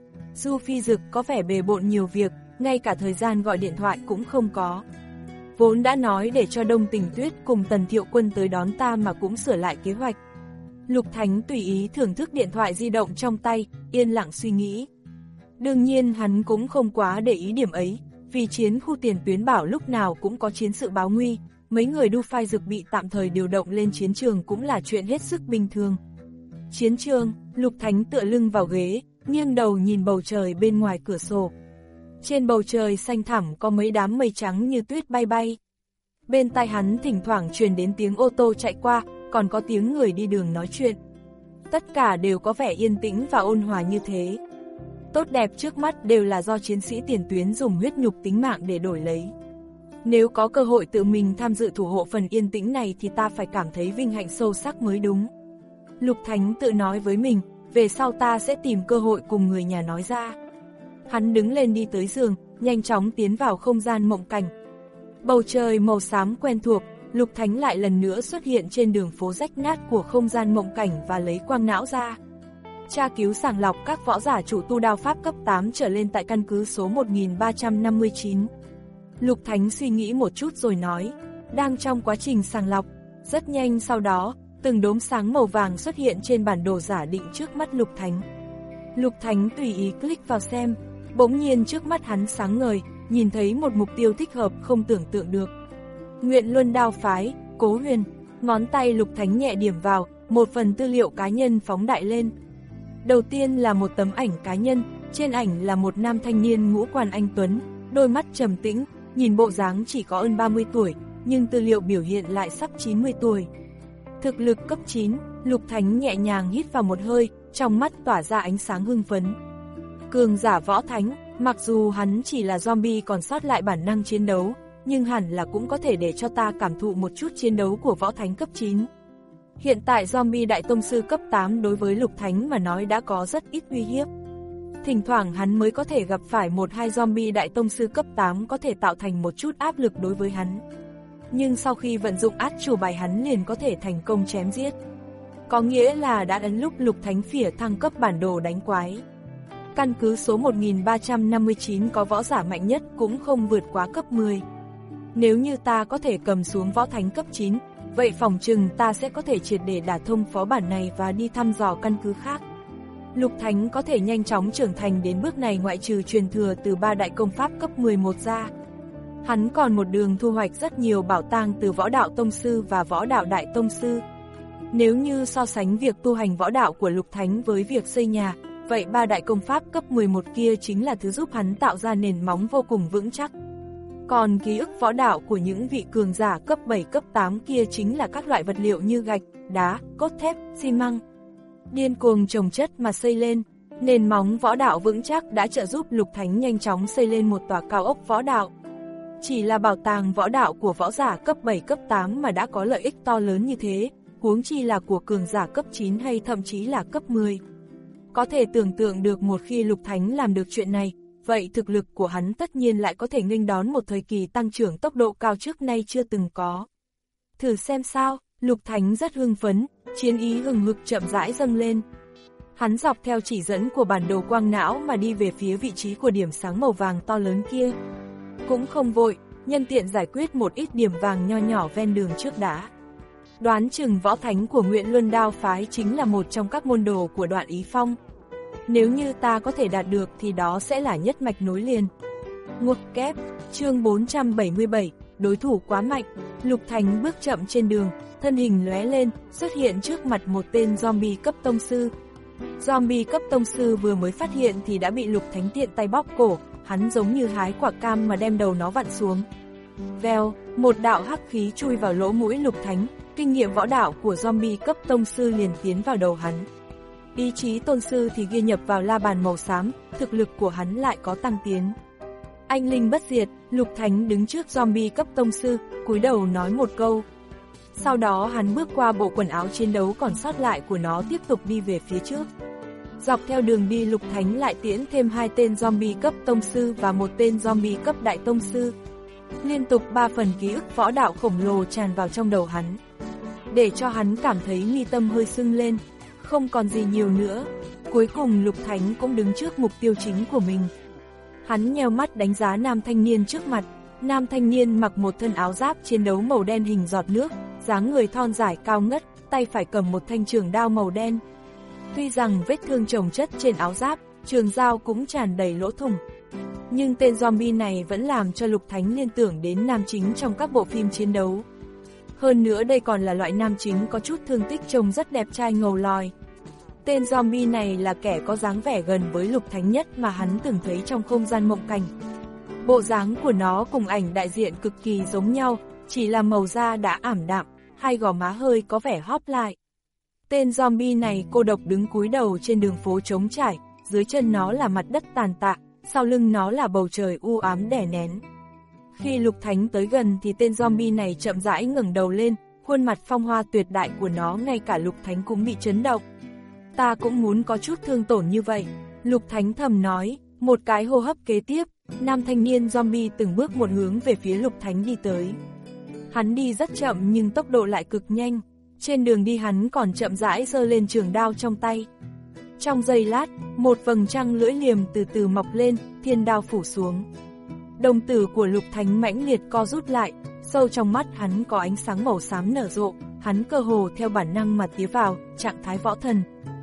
Speaker 2: Du Phi Dực có vẻ bề bộn nhiều việc, ngay cả thời gian gọi điện thoại cũng không có. Vốn đã nói để cho Đông Tình Tuyết cùng Tần Thiệu Quân tới đón ta mà cũng sửa lại kế hoạch. Lục Thánh tùy ý thưởng thức điện thoại di động trong tay, yên lặng suy nghĩ. Đương nhiên hắn cũng không quá để ý điểm ấy, vì chiến khu tiền tuyến bảo lúc nào cũng có chiến sự báo nguy, mấy người Du Phi Dực bị tạm thời điều động lên chiến trường cũng là chuyện hết sức bình thường. Chiến trường, Lục Thánh tựa lưng vào ghế, nghiêng đầu nhìn bầu trời bên ngoài cửa sổ. Trên bầu trời xanh thẳm có mấy đám mây trắng như tuyết bay bay. Bên tai hắn thỉnh thoảng truyền đến tiếng ô tô chạy qua, còn có tiếng người đi đường nói chuyện. Tất cả đều có vẻ yên tĩnh và ôn hòa như thế. Tốt đẹp trước mắt đều là do chiến sĩ tiền tuyến dùng huyết nhục tính mạng để đổi lấy. Nếu có cơ hội tự mình tham dự thủ hộ phần yên tĩnh này thì ta phải cảm thấy vinh hạnh sâu sắc mới đúng. Lục Thánh tự nói với mình, về sau ta sẽ tìm cơ hội cùng người nhà nói ra. Hắn đứng lên đi tới giường, nhanh chóng tiến vào không gian mộng cảnh. Bầu trời màu xám quen thuộc, Lục Thánh lại lần nữa xuất hiện trên đường phố rách nát của không gian mộng cảnh và lấy quang não ra. Tra cứu sàng lọc các võ giả chủ tu đao pháp cấp tám trở lên tại căn cứ số một nghìn ba trăm năm mươi chín. Lục Thánh suy nghĩ một chút rồi nói, đang trong quá trình sàng lọc. Rất nhanh sau đó, từng đốm sáng màu vàng xuất hiện trên bản đồ giả định trước mắt Lục Thánh. Lục Thánh tùy ý click vào xem, bỗng nhiên trước mắt hắn sáng ngời, nhìn thấy một mục tiêu thích hợp không tưởng tượng được. Nguyện Luân đao phái, Cố Huyền, ngón tay Lục Thánh nhẹ điểm vào, một phần tư liệu cá nhân phóng đại lên. Đầu tiên là một tấm ảnh cá nhân, trên ảnh là một nam thanh niên ngũ quan anh tuấn, đôi mắt trầm tĩnh, nhìn bộ dáng chỉ có hơn ba mươi tuổi, nhưng tư liệu biểu hiện lại sắp chín mươi tuổi. Thực lực cấp chín, Lục Thánh nhẹ nhàng hít vào một hơi, trong mắt tỏa ra ánh sáng hưng phấn. Cường giả võ thánh, mặc dù hắn chỉ là zombie còn sót lại bản năng chiến đấu, nhưng hẳn là cũng có thể để cho ta cảm thụ một chút chiến đấu của võ thánh cấp chín. Hiện tại zombie đại tông sư cấp tám đối với Lục Thánh mà nói đã có rất ít uy hiếp. Thỉnh thoảng hắn mới có thể gặp phải một hai zombie đại tông sư cấp tám có thể tạo thành một chút áp lực đối với hắn. Nhưng sau khi vận dụng át chủ bài hắn liền có thể thành công chém giết. Có nghĩa là đã đến lúc Lục Thánh phỉa thăng cấp bản đồ đánh quái. Căn cứ số một nghìn ba trăm năm mươi chín có võ giả mạnh nhất cũng không vượt quá cấp mười. Nếu như ta có thể cầm xuống võ thánh cấp chín, vậy phòng trừng ta sẽ có thể triệt để đả thông phó bản này và đi thăm dò căn cứ khác. Lục Thánh có thể nhanh chóng trưởng thành đến bước này ngoại trừ truyền thừa từ ba đại công pháp cấp mười một ra. Hắn còn một đường thu hoạch rất nhiều bảo tàng từ võ đạo tông sư và võ đạo đại tông sư. Nếu như so sánh việc tu hành võ đạo của Lục Thánh với việc xây nhà, vậy ba đại công pháp cấp mười một kia chính là thứ giúp hắn tạo ra nền móng vô cùng vững chắc. Còn ký ức võ đạo của những vị cường giả cấp bảy cấp tám kia chính là các loại vật liệu như gạch, đá, cốt thép, xi măng. Điên cuồng trồng chất mà xây lên, nền móng võ đạo vững chắc đã trợ giúp Lục Thánh nhanh chóng xây lên một tòa cao ốc võ đạo. Chỉ là bảo tàng võ đạo của võ giả cấp bảy cấp tám mà đã có lợi ích to lớn như thế, huống chi là của cường giả cấp chín hay thậm chí là cấp mười. Có thể tưởng tượng được một khi Lục Thánh làm được chuyện này, vậy thực lực của hắn tất nhiên lại có thể nghênh đón một thời kỳ tăng trưởng tốc độ cao trước nay chưa từng có. Thử xem sao, Lục Thánh rất hưng phấn, chiến ý hừng hực chậm rãi dâng lên. Hắn dọc theo chỉ dẫn của bản đồ quang não mà đi về phía vị trí của điểm sáng màu vàng to lớn kia. Cũng không vội, nhân tiện giải quyết một ít điểm vàng nho nhỏ ven đường trước đã. Đoán chừng võ thánh của Nguyện Luân đao phái chính là một trong các môn đồ của Đoạn Ý Phong. Nếu như ta có thể đạt được thì đó sẽ là nhất mạch nối liền. Ngoặc kép, chương bốn trăm bảy mươi bảy, đối thủ quá mạnh. Lục Thánh bước chậm trên đường, thân hình lóe lên, xuất hiện trước mặt một tên zombie cấp tông sư. Zombie cấp tông sư vừa mới phát hiện thì đã bị Lục Thánh tiện tay bóp cổ, hắn giống như hái quả cam mà đem đầu nó vặn xuống. Vèo, một đạo hắc khí chui vào lỗ mũi Lục Thánh, kinh nghiệm võ đạo của zombie cấp tông sư liền tiến vào đầu hắn. Ý chí tôn sư thì ghi nhập vào la bàn màu xám, thực lực của hắn lại có tăng tiến. Anh linh bất diệt, Lục Thánh đứng trước zombie cấp tông sư, cúi đầu nói một câu. Sau đó hắn bước qua bộ quần áo chiến đấu còn sót lại của nó tiếp tục đi về phía trước. Dọc theo đường đi Lục Thánh lại tiễn thêm hai tên zombie cấp tông sư và một tên zombie cấp đại tông sư. Liên tục ba phần ký ức võ đạo khổng lồ tràn vào trong đầu hắn, để cho hắn cảm thấy mi tâm hơi sưng lên, không còn gì nhiều nữa. Cuối cùng Lục Thánh cũng đứng trước mục tiêu chính của mình. Hắn nheo mắt đánh giá nam thanh niên trước mặt. Nam thanh niên mặc một thân áo giáp chiến đấu màu đen hình giọt nước, dáng người thon dài cao ngất, tay phải cầm một thanh trường đao màu đen. Tuy rằng vết thương chồng chất trên áo giáp, trường dao cũng tràn đầy lỗ thủng, nhưng tên zombie này vẫn làm cho Lục Thánh liên tưởng đến nam chính trong các bộ phim chiến đấu. Hơn nữa đây còn là loại nam chính có chút thương tích trông rất đẹp trai ngầu lòi. Tên zombie này là kẻ có dáng vẻ gần với Lục Thánh nhất mà hắn từng thấy trong không gian mộng cảnh. Bộ dáng của nó cùng ảnh đại diện cực kỳ giống nhau, chỉ là màu da đã ảm đạm, hai gò má hơi có vẻ hóp lại. Tên zombie này cô độc đứng cúi đầu trên đường phố trống trải, dưới chân nó là mặt đất tàn tạ, sau lưng nó là bầu trời u ám đè nén. Khi Lục Thánh tới gần thì tên zombie này chậm rãi ngẩng đầu lên, khuôn mặt phong hoa tuyệt đại của nó ngay cả Lục Thánh cũng bị chấn động. Ta cũng muốn có chút thương tổn như vậy, Lục Thánh thầm nói. Một cái hô hấp kế tiếp, nam thanh niên zombie từng bước một hướng về phía Lục Thánh đi tới. Hắn đi rất chậm nhưng tốc độ lại cực nhanh, trên đường đi hắn còn chậm rãi giơ lên trường đao trong tay. Trong giây lát, một vầng trăng lưỡi liềm từ từ mọc lên, thiên đao phủ xuống. Đồng tử của Lục Thánh mãnh liệt co rút lại, sâu trong mắt hắn có ánh sáng màu xám nở rộ, hắn cơ hồ theo bản năng mà tiến vào trạng thái võ thần.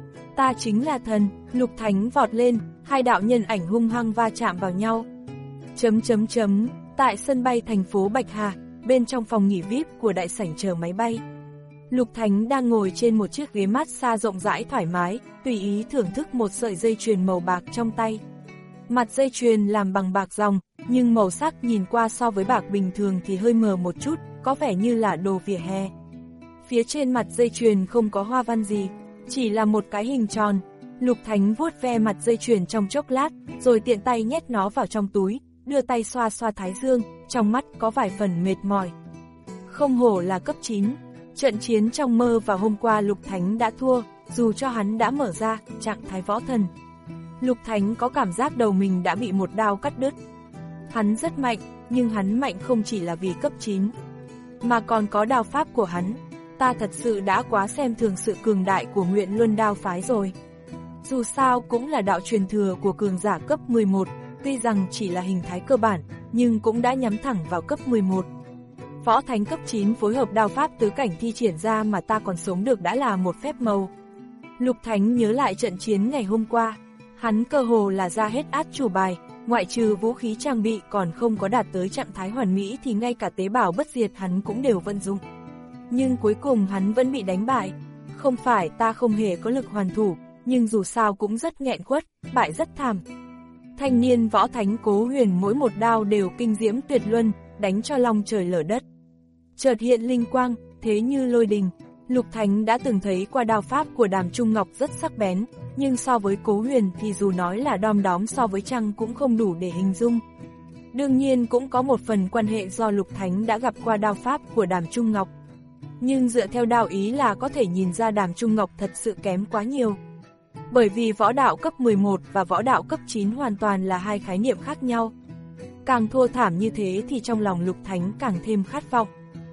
Speaker 2: Ta chính là thần, Lục Thánh vọt lên, hai đạo nhân ảnh hung hăng va chạm vào nhau. Chấm chấm chấm, tại sân bay thành phố Bạch Hà, bên trong phòng nghỉ vi ai pi của đại sảnh chờ máy bay. Lục Thánh đang ngồi trên một chiếc ghế massage rộng rãi thoải mái, tùy ý thưởng thức một sợi dây chuyền màu bạc trong tay. Mặt dây chuyền làm bằng bạc ròng, nhưng màu sắc nhìn qua so với bạc bình thường thì hơi mờ một chút, có vẻ như là đồ vỉa hè. Phía trên mặt dây chuyền không có hoa văn gì, chỉ là một cái hình tròn. Lục Thánh vuốt ve mặt dây chuyền trong chốc lát, rồi tiện tay nhét nó vào trong túi, đưa tay xoa xoa thái dương, trong mắt có vài phần mệt mỏi. Không hổ là cấp chín, trận chiến trong mơ vào hôm qua Lục Thánh đã thua, dù cho hắn đã mở ra trạng thái võ thần. Lục Thánh có cảm giác đầu mình đã bị một đao cắt đứt. Hắn rất mạnh, nhưng hắn mạnh không chỉ là vì cấp chín, mà còn có đao pháp của hắn. Ta thật sự đã quá xem thường sự cường đại của Nguyện Luân Đao phái rồi. Dù sao cũng là đạo truyền thừa của cường giả cấp mười một, tuy rằng chỉ là hình thái cơ bản, nhưng cũng đã nhắm thẳng vào cấp mười một. Võ thánh cấp chín phối hợp đao pháp tứ cảnh thi triển ra mà ta còn sống được đã là một phép màu. Lục Thánh nhớ lại trận chiến ngày hôm qua, hắn cơ hồ là ra hết át chủ bài, ngoại trừ vũ khí trang bị còn không có đạt tới trạng thái hoàn mỹ thì ngay cả tế bào bất diệt hắn cũng đều vận dụng. Nhưng cuối cùng hắn vẫn bị đánh bại. Không phải ta không hề có lực hoàn thủ, nhưng dù sao cũng rất nghẹn khuất, bại rất thảm. Thanh niên võ thánh Cố Huyền mỗi một đao đều kinh diễm tuyệt luân, đánh cho long trời lở đất. Chợt hiện linh quang, thế như lôi đình. Lục Thánh đã từng thấy qua đao pháp của Đàm Trung Ngọc rất sắc bén, nhưng so với Cố Huyền thì dù nói là đom đóm so với trăng cũng không đủ để hình dung. Đương nhiên cũng có một phần quan hệ do Lục Thánh đã gặp qua đao pháp của Đàm Trung Ngọc. Nhưng dựa theo đạo ý là có thể nhìn ra Đàm Trung Ngọc thật sự kém quá nhiều. Bởi vì võ đạo cấp mười một và võ đạo cấp chín hoàn toàn là hai khái niệm khác nhau. Càng thô thảm như thế thì trong lòng Lục Thánh càng thêm khát vọng.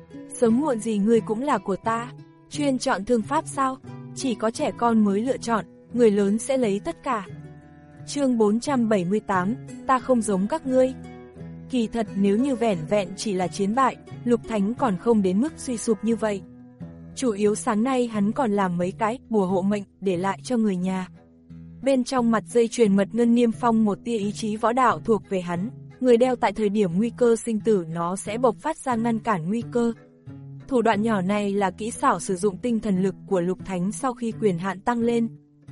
Speaker 2: Sớm muộn gì ngươi cũng là của ta. Chuyên chọn thương pháp sao? Chỉ có trẻ con mới lựa chọn, người lớn sẽ lấy tất cả. Chương bốn trăm bảy mươi tám, ta không giống các ngươi. Kỳ thật nếu như vẻn vẹn chỉ là chiến bại, Lục Thánh còn không đến mức suy sụp như vậy. Chủ yếu sáng nay hắn còn làm mấy cái bùa hộ mệnh để lại cho người nhà. bên trong mặt dây chuyền mật ngân niêm phong một tia ý chí võ đạo thuộc về hắn, người đeo tại thời điểm nguy cơ sinh tử nó sẽ bộc phát ra ngăn cản nguy cơ. Thủ đoạn nhỏ này là kỹ xảo sử dụng tinh thần lực của Lục Thánh sau khi quyền hạn tăng lên.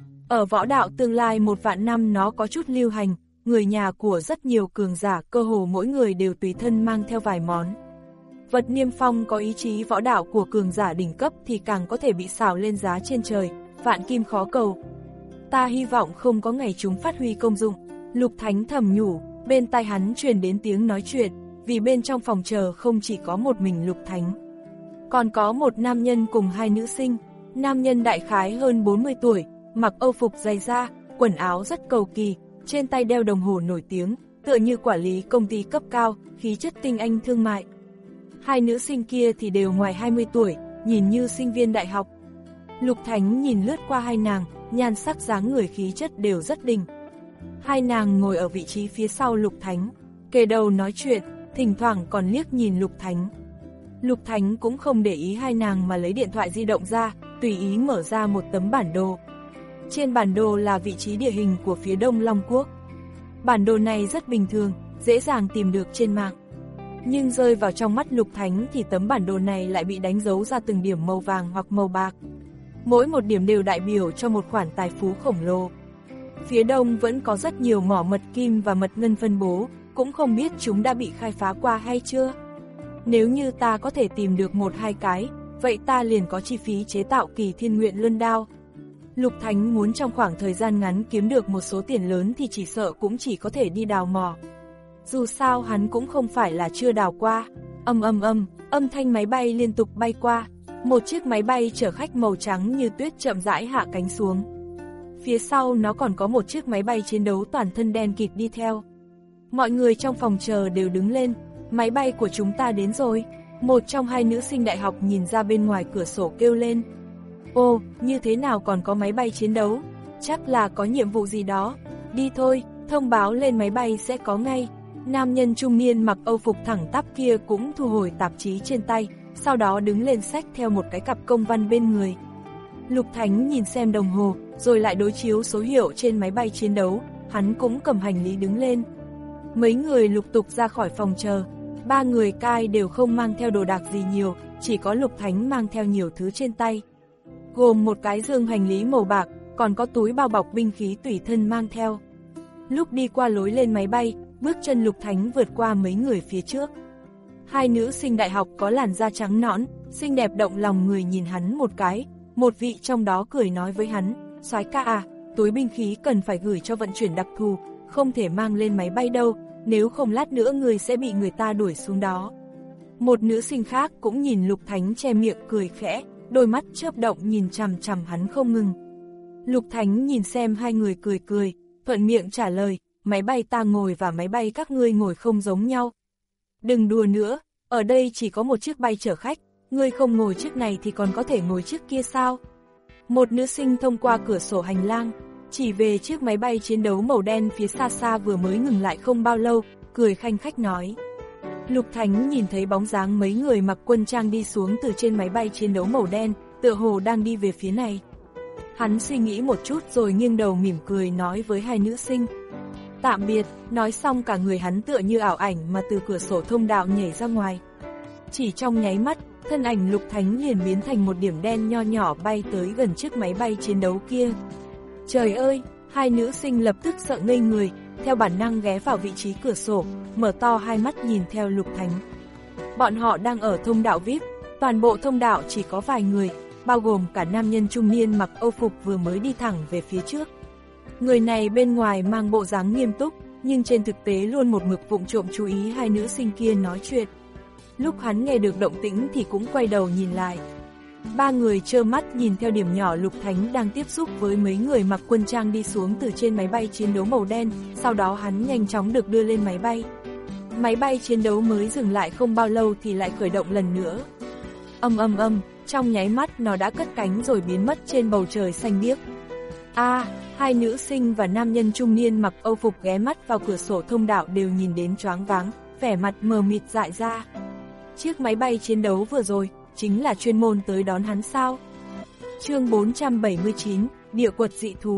Speaker 2: Ở võ đạo tương lai một vạn năm nó có chút lưu hành, người nhà của rất nhiều cường giả cơ hồ mỗi người đều tùy thân mang theo vài món. Vật niêm phong có ý chí võ đạo của cường giả đỉnh cấp thì càng có thể bị xào lên giá trên trời, vạn kim khó cầu. Ta hy vọng không có ngày chúng phát huy công dụng, Lục Thánh thầm nhủ, bên tai hắn truyền đến tiếng nói chuyện, vì bên trong phòng chờ không chỉ có một mình Lục Thánh. Còn có một nam nhân cùng hai nữ sinh, nam nhân đại khái hơn bốn mươi tuổi, mặc âu phục dày da, quần áo rất cầu kỳ, trên tay đeo đồng hồ nổi tiếng, tựa như quản lý công ty cấp cao, khí chất tinh anh thương mại. Hai nữ sinh kia thì đều ngoài hai mươi tuổi, nhìn như sinh viên đại học. Lục Thánh nhìn lướt qua hai nàng, nhan sắc dáng người khí chất đều rất đỉnh. Hai nàng ngồi ở vị trí phía sau Lục Thánh, kề đầu nói chuyện, thỉnh thoảng còn liếc nhìn Lục Thánh. Lục Thánh cũng không để ý hai nàng mà lấy điện thoại di động ra, tùy ý mở ra một tấm bản đồ. Trên bản đồ là vị trí địa hình của phía đông Long Quốc. Bản đồ này rất bình thường, dễ dàng tìm được trên mạng. Nhưng rơi vào trong mắt Lục Thánh thì tấm bản đồ này lại bị đánh dấu ra từng điểm màu vàng hoặc màu bạc. Mỗi một điểm đều đại biểu cho một khoản tài phú khổng lồ. Phía đông vẫn có rất nhiều mỏ mật kim và mật ngân phân bố, cũng không biết chúng đã bị khai phá qua hay chưa. Nếu như ta có thể tìm được một hai cái, vậy ta liền có chi phí chế tạo Kỳ Thiên Nguyện Luân Đao. Lục Thánh muốn trong khoảng thời gian ngắn kiếm được một số tiền lớn thì chỉ sợ cũng chỉ có thể đi đào mỏ. Dù sao hắn cũng không phải là chưa đào qua. Âm âm âm, âm thanh máy bay liên tục bay qua. Một chiếc máy bay chở khách màu trắng như tuyết chậm rãi hạ cánh xuống. Phía sau nó còn có một chiếc máy bay chiến đấu toàn thân đen kịt đi theo. Mọi người trong phòng chờ đều đứng lên. Máy bay của chúng ta đến rồi. Một trong hai nữ sinh đại học nhìn ra bên ngoài cửa sổ kêu lên. Ô, như thế nào còn có máy bay chiến đấu? Chắc là có nhiệm vụ gì đó. Đi thôi, thông báo lên máy bay sẽ có ngay. Nam nhân trung niên mặc âu phục thẳng tắp kia cũng thu hồi tạp chí trên tay, sau đó đứng lên xách theo một cái cặp công văn bên người. Lục Thánh nhìn xem đồng hồ, rồi lại đối chiếu số hiệu trên máy bay chiến đấu, hắn cũng cầm hành lý đứng lên. Mấy người lục tục ra khỏi phòng chờ, ba người cai đều không mang theo đồ đạc gì nhiều, chỉ có Lục Thánh mang theo nhiều thứ trên tay. Gồm một cái dương hành lý màu bạc, còn có túi bao bọc binh khí tùy thân mang theo. Lúc đi qua lối lên máy bay, bước chân Lục Thánh vượt qua mấy người phía trước. Hai nữ sinh đại học có làn da trắng nõn, xinh đẹp động lòng người nhìn hắn một cái, một vị trong đó cười nói với hắn, soái ca à, túi binh khí cần phải gửi cho vận chuyển đặc thù, không thể mang lên máy bay đâu, nếu không lát nữa người sẽ bị người ta đuổi xuống đó. Một nữ sinh khác cũng nhìn Lục Thánh che miệng cười khẽ, đôi mắt chớp động nhìn chằm chằm hắn không ngừng. Lục Thánh nhìn xem hai người cười cười, thuận miệng trả lời, máy bay ta ngồi và máy bay các ngươi ngồi không giống nhau. Đừng đùa nữa, ở đây chỉ có một chiếc bay chở khách, ngươi không ngồi chiếc này thì còn có thể ngồi chiếc kia sao? Một nữ sinh thông qua cửa sổ hành lang, chỉ về chiếc máy bay chiến đấu màu đen phía xa xa vừa mới ngừng lại không bao lâu, cười khanh khách nói. Lục Thánh nhìn thấy bóng dáng mấy người mặc quân trang đi xuống từ trên máy bay chiến đấu màu đen, tựa hồ đang đi về phía này. Hắn suy nghĩ một chút rồi nghiêng đầu mỉm cười nói với hai nữ sinh. Tạm biệt, nói xong cả người hắn tựa như ảo ảnh mà từ cửa sổ thông đạo nhảy ra ngoài. Chỉ trong nháy mắt, thân ảnh Lục Thánh liền biến thành một điểm đen nho nhỏ bay tới gần chiếc máy bay chiến đấu kia. Trời ơi, hai nữ sinh lập tức sợ ngây người, theo bản năng ghé vào vị trí cửa sổ, mở to hai mắt nhìn theo Lục Thánh. Bọn họ đang ở thông đạo vi ai pi, toàn bộ thông đạo chỉ có vài người, bao gồm cả nam nhân trung niên mặc âu phục vừa mới đi thẳng về phía trước. Người này bên ngoài mang bộ dáng nghiêm túc, nhưng trên thực tế luôn một mực vụng trộm chú ý hai nữ sinh kia nói chuyện. Lúc hắn nghe được động tĩnh thì cũng quay đầu nhìn lại. Ba người trơ mắt nhìn theo điểm nhỏ Lục Thánh đang tiếp xúc với mấy người mặc quân trang đi xuống từ trên máy bay chiến đấu màu đen, sau đó hắn nhanh chóng được đưa lên máy bay. Máy bay chiến đấu mới dừng lại không bao lâu thì lại khởi động lần nữa. Âm âm âm, trong nháy mắt nó đã cất cánh rồi biến mất trên bầu trời xanh biếc. A, à, hai nữ sinh và nam nhân trung niên mặc âu phục ghé mắt vào cửa sổ thông đạo đều nhìn đến choáng váng, vẻ mặt mờ mịt dại ra. Chiếc máy bay chiến đấu vừa rồi, chính là chuyên môn tới đón hắn sao? Chương bốn trăm bảy mươi chín, địa quật dị thú.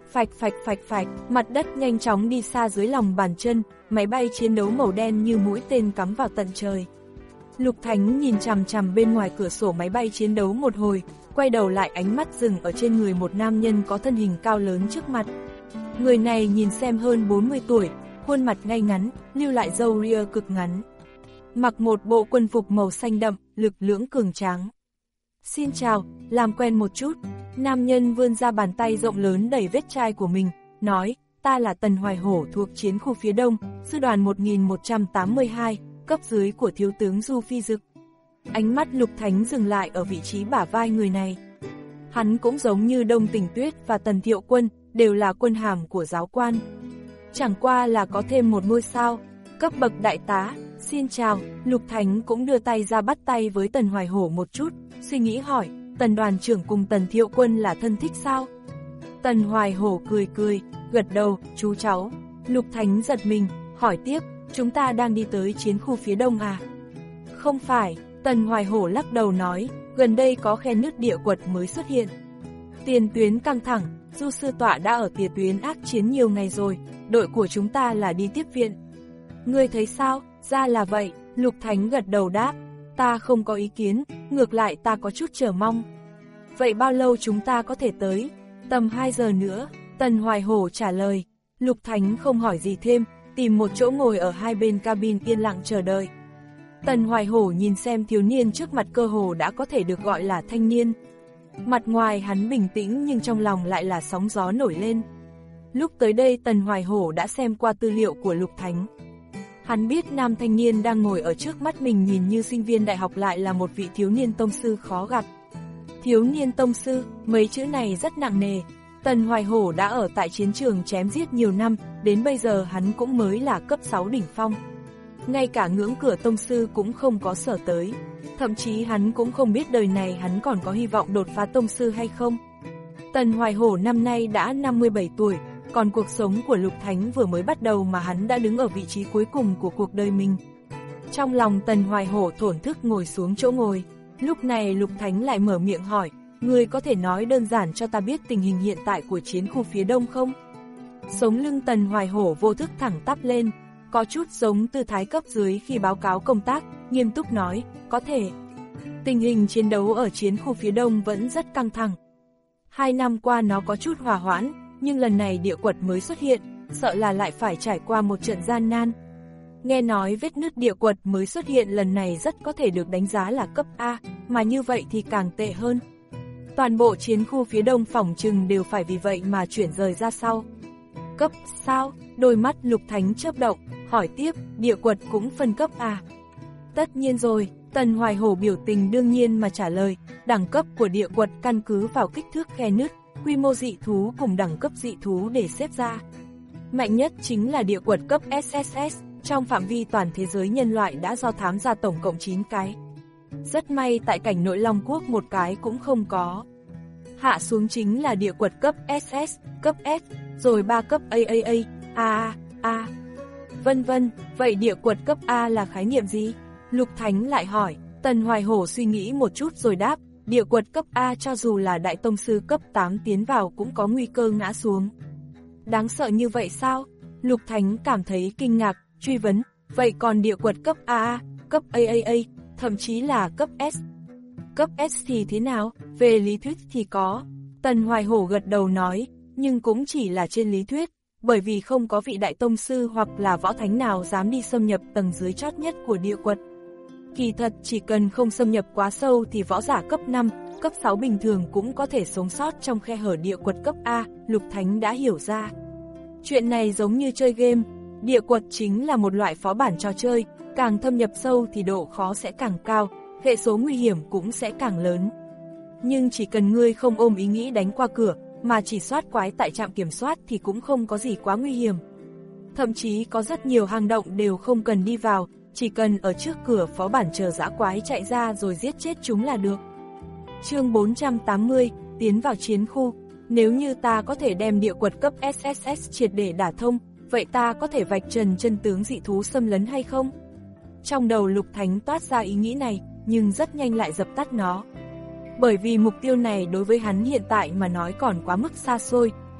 Speaker 2: Phạch phạch phạch phạch, mặt đất nhanh chóng đi xa dưới lòng bàn chân, máy bay chiến đấu màu đen như mũi tên cắm vào tận trời. Lục Thánh nhìn chằm chằm bên ngoài cửa sổ máy bay chiến đấu một hồi, quay đầu lại ánh mắt dừng ở trên người một nam nhân có thân hình cao lớn trước mặt. Người này nhìn xem hơn bốn mươi tuổi, khuôn mặt ngay ngắn, lưu lại râu ria cực ngắn. Mặc một bộ quân phục màu xanh đậm, lực lưỡng cường tráng. Xin chào, làm quen một chút. Nam nhân vươn ra bàn tay rộng lớn đầy vết chai của mình, nói, ta là Tần Hoài Hổ thuộc chiến khu phía đông, sư đoàn một nghìn một trăm tám mươi hai, cấp dưới của thiếu tướng Du Phi Dực. Ánh mắt Lục Thánh dừng lại ở vị trí bả vai người này. Hắn cũng giống như Đông Tình Tuyết và Tần Thiệu Quân, đều là quân hàm của giáo quan. Chẳng qua là có thêm một ngôi sao, cấp bậc đại tá. Xin chào, Lục Thánh cũng đưa tay ra bắt tay với Tần Hoài Hổ một chút, suy nghĩ hỏi, Tần đoàn trưởng cùng Tần Thiệu Quân là thân thích sao? Tần Hoài Hổ cười cười, gật đầu, chú cháu. Lục Thánh giật mình, hỏi tiếp, chúng ta đang đi tới chiến khu phía đông à? Không phải, Tần Hoài Hổ lắc đầu nói, gần đây có khe nứt địa quật mới xuất hiện. Tiền tuyến căng thẳng, Du sư tọa đã ở tiền tuyến ác chiến nhiều ngày rồi, đội của chúng ta là đi tiếp viện. Ngươi thấy sao? Ra là vậy, Lục Thánh gật đầu đáp, ta không có ý kiến, ngược lại ta có chút chờ mong. Vậy bao lâu chúng ta có thể tới? Tầm hai giờ nữa, Tần Hoài Hổ trả lời. Lục Thánh không hỏi gì thêm, tìm một chỗ ngồi ở hai bên cabin yên lặng chờ đợi. Tần Hoài Hổ nhìn xem thiếu niên trước mặt cơ hồ đã có thể được gọi là thanh niên. Mặt ngoài hắn bình tĩnh nhưng trong lòng lại là sóng gió nổi lên. Lúc tới đây Tần Hoài Hổ đã xem qua tư liệu của Lục Thánh. Hắn biết nam thanh niên đang ngồi ở trước mắt mình nhìn như sinh viên đại học lại là một vị thiếu niên tông sư khó gặp. Thiếu niên tông sư, mấy chữ này rất nặng nề. Tần Hoài Hổ đã ở tại chiến trường chém giết nhiều năm, đến bây giờ hắn cũng mới là cấp sáu đỉnh phong. Ngay cả ngưỡng cửa tông sư cũng không có sở tới. Thậm chí hắn cũng không biết đời này hắn còn có hy vọng đột phá tông sư hay không. Tần Hoài Hổ năm nay đã năm mươi bảy tuổi, còn cuộc sống của Lục Thánh vừa mới bắt đầu mà hắn đã đứng ở vị trí cuối cùng của cuộc đời mình. Trong lòng Tần Hoài Hổ thổn thức ngồi xuống chỗ ngồi. Lúc này Lục Thánh lại mở miệng hỏi, ngươi có thể nói đơn giản cho ta biết tình hình hiện tại của chiến khu phía đông không? Sống lưng Tần Hoài Hổ vô thức thẳng tắp lên, có chút giống tư thái cấp dưới khi báo cáo công tác, nghiêm túc nói, có thể. Tình hình chiến đấu ở chiến khu phía đông vẫn rất căng thẳng. Hai năm qua nó có chút hòa hoãn, nhưng lần này địa quật mới xuất hiện, sợ là lại phải trải qua một trận gian nan. Nghe nói vết nứt địa quật mới xuất hiện lần này rất có thể được đánh giá là cấp A, mà như vậy thì càng tệ hơn. Toàn bộ chiến khu phía đông phỏng chừng đều phải vì vậy mà chuyển rời ra sau. Cấp sao? Đôi mắt Lục Thánh chớp động, hỏi tiếp, địa quật cũng phân cấp à? Tất nhiên rồi, Tần Hoài Hổ biểu tình đương nhiên mà trả lời, đẳng cấp của địa quật căn cứ vào kích thước khe nứt, quy mô dị thú cùng đẳng cấp dị thú để xếp ra. Mạnh nhất chính là địa quật cấp ét ét ét, trong phạm vi toàn thế giới nhân loại đã do thám ra tổng cộng chín cái. Rất may tại cảnh Nội Long Quốc một cái cũng không có. Hạ xuống chính là địa quật cấp ét ét, cấp S, rồi ba cấp a a a, A, A, vân vân. Vậy địa quật cấp A là khái niệm gì? Lục Thánh lại hỏi. Tần Hoài Hổ suy nghĩ một chút rồi đáp, địa quật cấp A cho dù là đại tông sư cấp tám tiến vào cũng có nguy cơ ngã xuống. Đáng sợ như vậy sao? Lục Thánh cảm thấy kinh ngạc, truy vấn, vậy còn địa quật cấp a a, cấp a a a, thậm chí là cấp S. Cấp S thì thế nào? Về lý thuyết thì có. Tần Hoài Hổ gật đầu nói, nhưng cũng chỉ là trên lý thuyết, bởi vì không có vị đại tông sư hoặc là võ thánh nào dám đi xâm nhập tầng dưới chót nhất của địa quật. Kỳ thật chỉ cần không xâm nhập quá sâu thì võ giả cấp năm, cấp sáu bình thường cũng có thể sống sót trong khe hở địa quật cấp A, Lục Thánh đã hiểu ra. Chuyện này giống như chơi game, địa quật chính là một loại phó bản trò chơi, càng thâm nhập sâu thì độ khó sẽ càng cao, hệ số nguy hiểm cũng sẽ càng lớn. Nhưng chỉ cần ngươi không ôm ý nghĩ đánh qua cửa, mà chỉ soát quái tại trạm kiểm soát thì cũng không có gì quá nguy hiểm. Thậm chí có rất nhiều hang động đều không cần đi vào, chỉ cần ở trước cửa phó bản chờ dã quái chạy ra rồi giết chết chúng là được. Chương bốn trăm tám mươi, tiến vào chiến khu. Nếu như ta có thể đem địa quật cấp ét ét ét triệt để đả thông, vậy ta có thể vạch trần chân tướng dị thú xâm lấn hay không? Trong đầu Lục Thánh toát ra ý nghĩ này, nhưng rất nhanh lại dập tắt nó. Bởi vì mục tiêu này đối với hắn hiện tại mà nói còn quá mức xa xôi,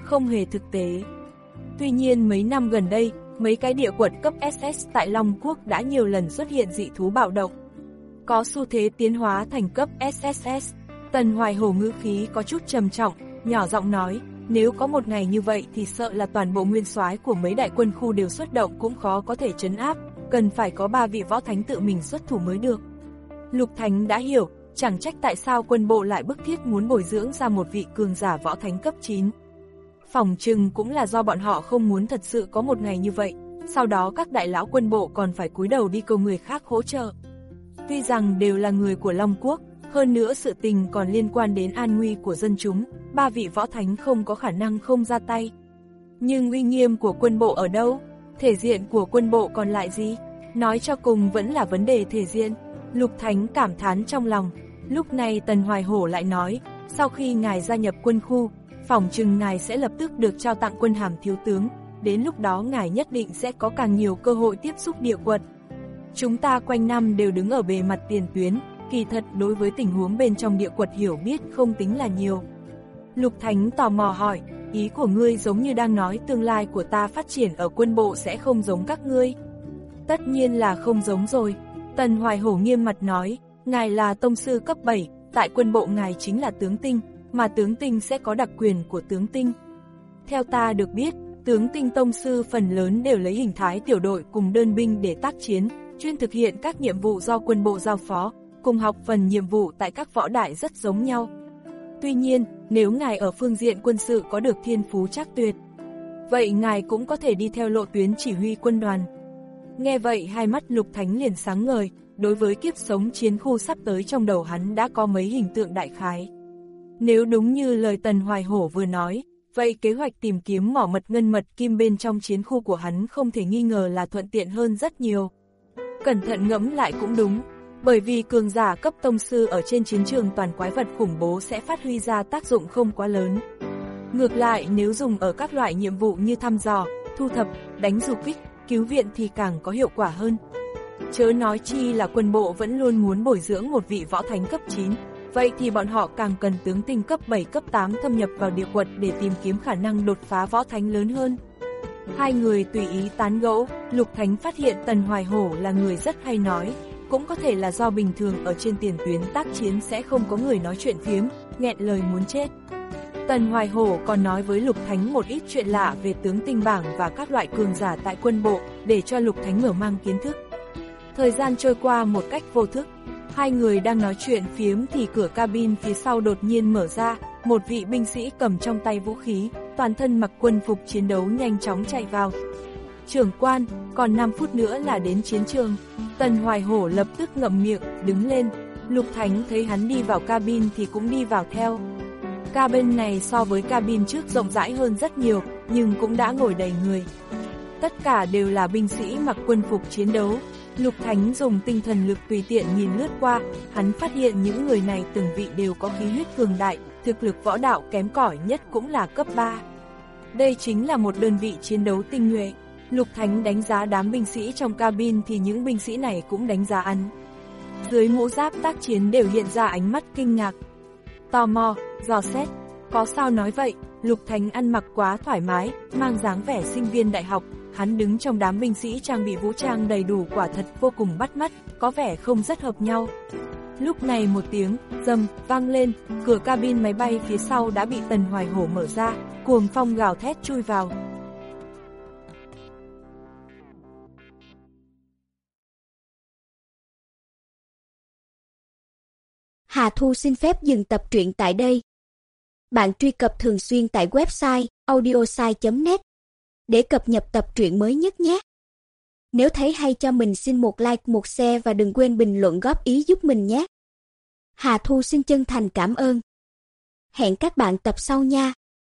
Speaker 2: không hề thực tế. Tuy nhiên mấy năm gần đây, mấy cái địa quật cấp ét ét tại Long Quốc đã nhiều lần xuất hiện dị thú bạo động, có xu thế tiến hóa thành cấp ét ét ét. Tần Hoài Hổ ngữ khí có chút trầm trọng, nhỏ giọng nói, nếu có một ngày như vậy thì sợ là toàn bộ nguyên soái của mấy đại quân khu đều xuất động cũng khó có thể trấn áp, cần phải có ba vị võ thánh tự mình xuất thủ mới được. Lục Thánh đã hiểu, chẳng trách tại sao quân bộ lại bức thiết muốn bồi dưỡng ra một vị cường giả võ thánh cấp chín. Phỏng chừng cũng là do bọn họ không muốn thật sự có một ngày như vậy, sau đó các đại lão quân bộ còn phải cúi đầu đi cầu người khác hỗ trợ. Tuy rằng đều là người của Long Quốc, hơn nữa sự tình còn liên quan đến an nguy của dân chúng, ba vị võ thánh không có khả năng không ra tay. Nhưng uy nghiêm của quân bộ ở đâu? Thể diện của quân bộ còn lại gì? Nói cho cùng vẫn là vấn đề thể diện. Lục Thánh cảm thán trong lòng. Lúc này Tần Hoài Hổ lại nói, sau khi ngài gia nhập quân khu, phỏng chừng ngài sẽ lập tức được trao tặng quân hàm thiếu tướng, đến lúc đó ngài nhất định sẽ có càng nhiều cơ hội tiếp xúc địa quật. Chúng ta quanh năm đều đứng ở bề mặt tiền tuyến, kỳ thật đối với tình huống bên trong địa quật hiểu biết không tính là nhiều. Lục Thánh tò mò hỏi, ý của ngươi giống như đang nói tương lai của ta phát triển ở quân bộ sẽ không giống các ngươi. Tất nhiên là không giống rồi. Tần Hoài Hổ nghiêm mặt nói, ngài là tông sư cấp bảy, tại quân bộ ngài chính là tướng tinh, mà tướng tinh sẽ có đặc quyền của tướng tinh. Theo ta được biết, tướng tinh tông sư phần lớn đều lấy hình thái tiểu đội cùng đơn binh để tác chiến, chuyên thực hiện các nhiệm vụ do quân bộ giao phó, cùng học phần nhiệm vụ tại các võ đại rất giống nhau. Tuy nhiên, nếu ngài ở phương diện quân sự có được thiên phú trác tuyệt, vậy ngài cũng có thể đi theo lộ tuyến chỉ huy quân đoàn. Nghe vậy hai mắt Lục Thánh liền sáng ngời, đối với kiếp sống chiến khu sắp tới trong đầu hắn đã có mấy hình tượng đại khái. Nếu đúng như lời Tần Hoài Hổ vừa nói, vậy kế hoạch tìm kiếm mỏ mật ngân mật kim bên trong chiến khu của hắn không thể nghi ngờ là thuận tiện hơn rất nhiều. Cẩn thận ngẫm lại cũng đúng, bởi vì cường giả cấp tông sư ở trên chiến trường toàn quái vật khủng bố sẽ phát huy ra tác dụng không quá lớn. Ngược lại nếu dùng ở các loại nhiệm vụ như thăm dò, thu thập, đánh du kích, cứu viện thì càng có hiệu quả hơn. Chớ nói chi là quân bộ vẫn luôn muốn bồi dưỡng một vị võ thánh cấp chín, vậy thì bọn họ càng cần tướng tinh cấp bảy cấp tám thâm nhập vào địa quật để tìm kiếm khả năng đột phá võ thánh lớn hơn. Hai người tùy ý tán gẫu, Lục Thánh phát hiện Tần Hoài Hổ là người rất hay nói, cũng có thể là do bình thường ở trên tiền tuyến tác chiến sẽ không có người nói chuyện phiếm, nghẹn lời muốn chết. Tần Hoài Hổ còn nói với Lục Thánh một ít chuyện lạ về tướng tinh bảng và các loại cường giả tại quân bộ, để cho Lục Thánh mở mang kiến thức. Thời gian trôi qua một cách vô thức, hai người đang nói chuyện phiếm thì cửa cabin phía sau đột nhiên mở ra, một vị binh sĩ cầm trong tay vũ khí, toàn thân mặc quân phục chiến đấu nhanh chóng chạy vào. Trưởng quan, còn năm phút nữa là đến chiến trường. Tần Hoài Hổ lập tức ngậm miệng, đứng lên. Lục Thánh thấy hắn đi vào cabin thì cũng đi vào theo. Cabin này so với cabin trước rộng rãi hơn rất nhiều, nhưng cũng đã ngồi đầy người. Tất cả đều là binh sĩ mặc quân phục chiến đấu. Lục Thánh dùng tinh thần lực tùy tiện nhìn lướt qua, hắn phát hiện những người này từng vị đều có khí huyết cường đại, thực lực võ đạo kém cỏi nhất cũng là cấp ba. Đây chính là một đơn vị chiến đấu tinh nhuệ. Lục Thánh đánh giá đám binh sĩ trong cabin thì những binh sĩ này cũng đánh giá hắn. Dưới mũ giáp tác chiến đều hiện ra ánh mắt kinh ngạc, tò mò, dò xét. Có sao nói vậy? Lục Thánh ăn mặc quá thoải mái, mang dáng vẻ sinh viên đại học, hắn đứng trong đám binh sĩ trang bị vũ trang đầy đủ quả thật vô cùng bắt mắt, có vẻ không rất hợp nhau. Lúc này một tiếng rầm vang lên, cửa cabin máy bay phía sau đã bị Tần Hoài Hổ mở ra, cuồng phong gào thét chui vào.
Speaker 3: Hà Thu xin phép dừng tập truyện tại đây. Bạn truy cập thường xuyên tại website audiosai chấm net để cập nhật tập truyện mới nhất nhé. Nếu thấy hay cho mình xin một like, một share và đừng quên bình luận góp ý giúp mình nhé. Hà Thu xin chân thành cảm ơn. Hẹn các bạn tập sau nha.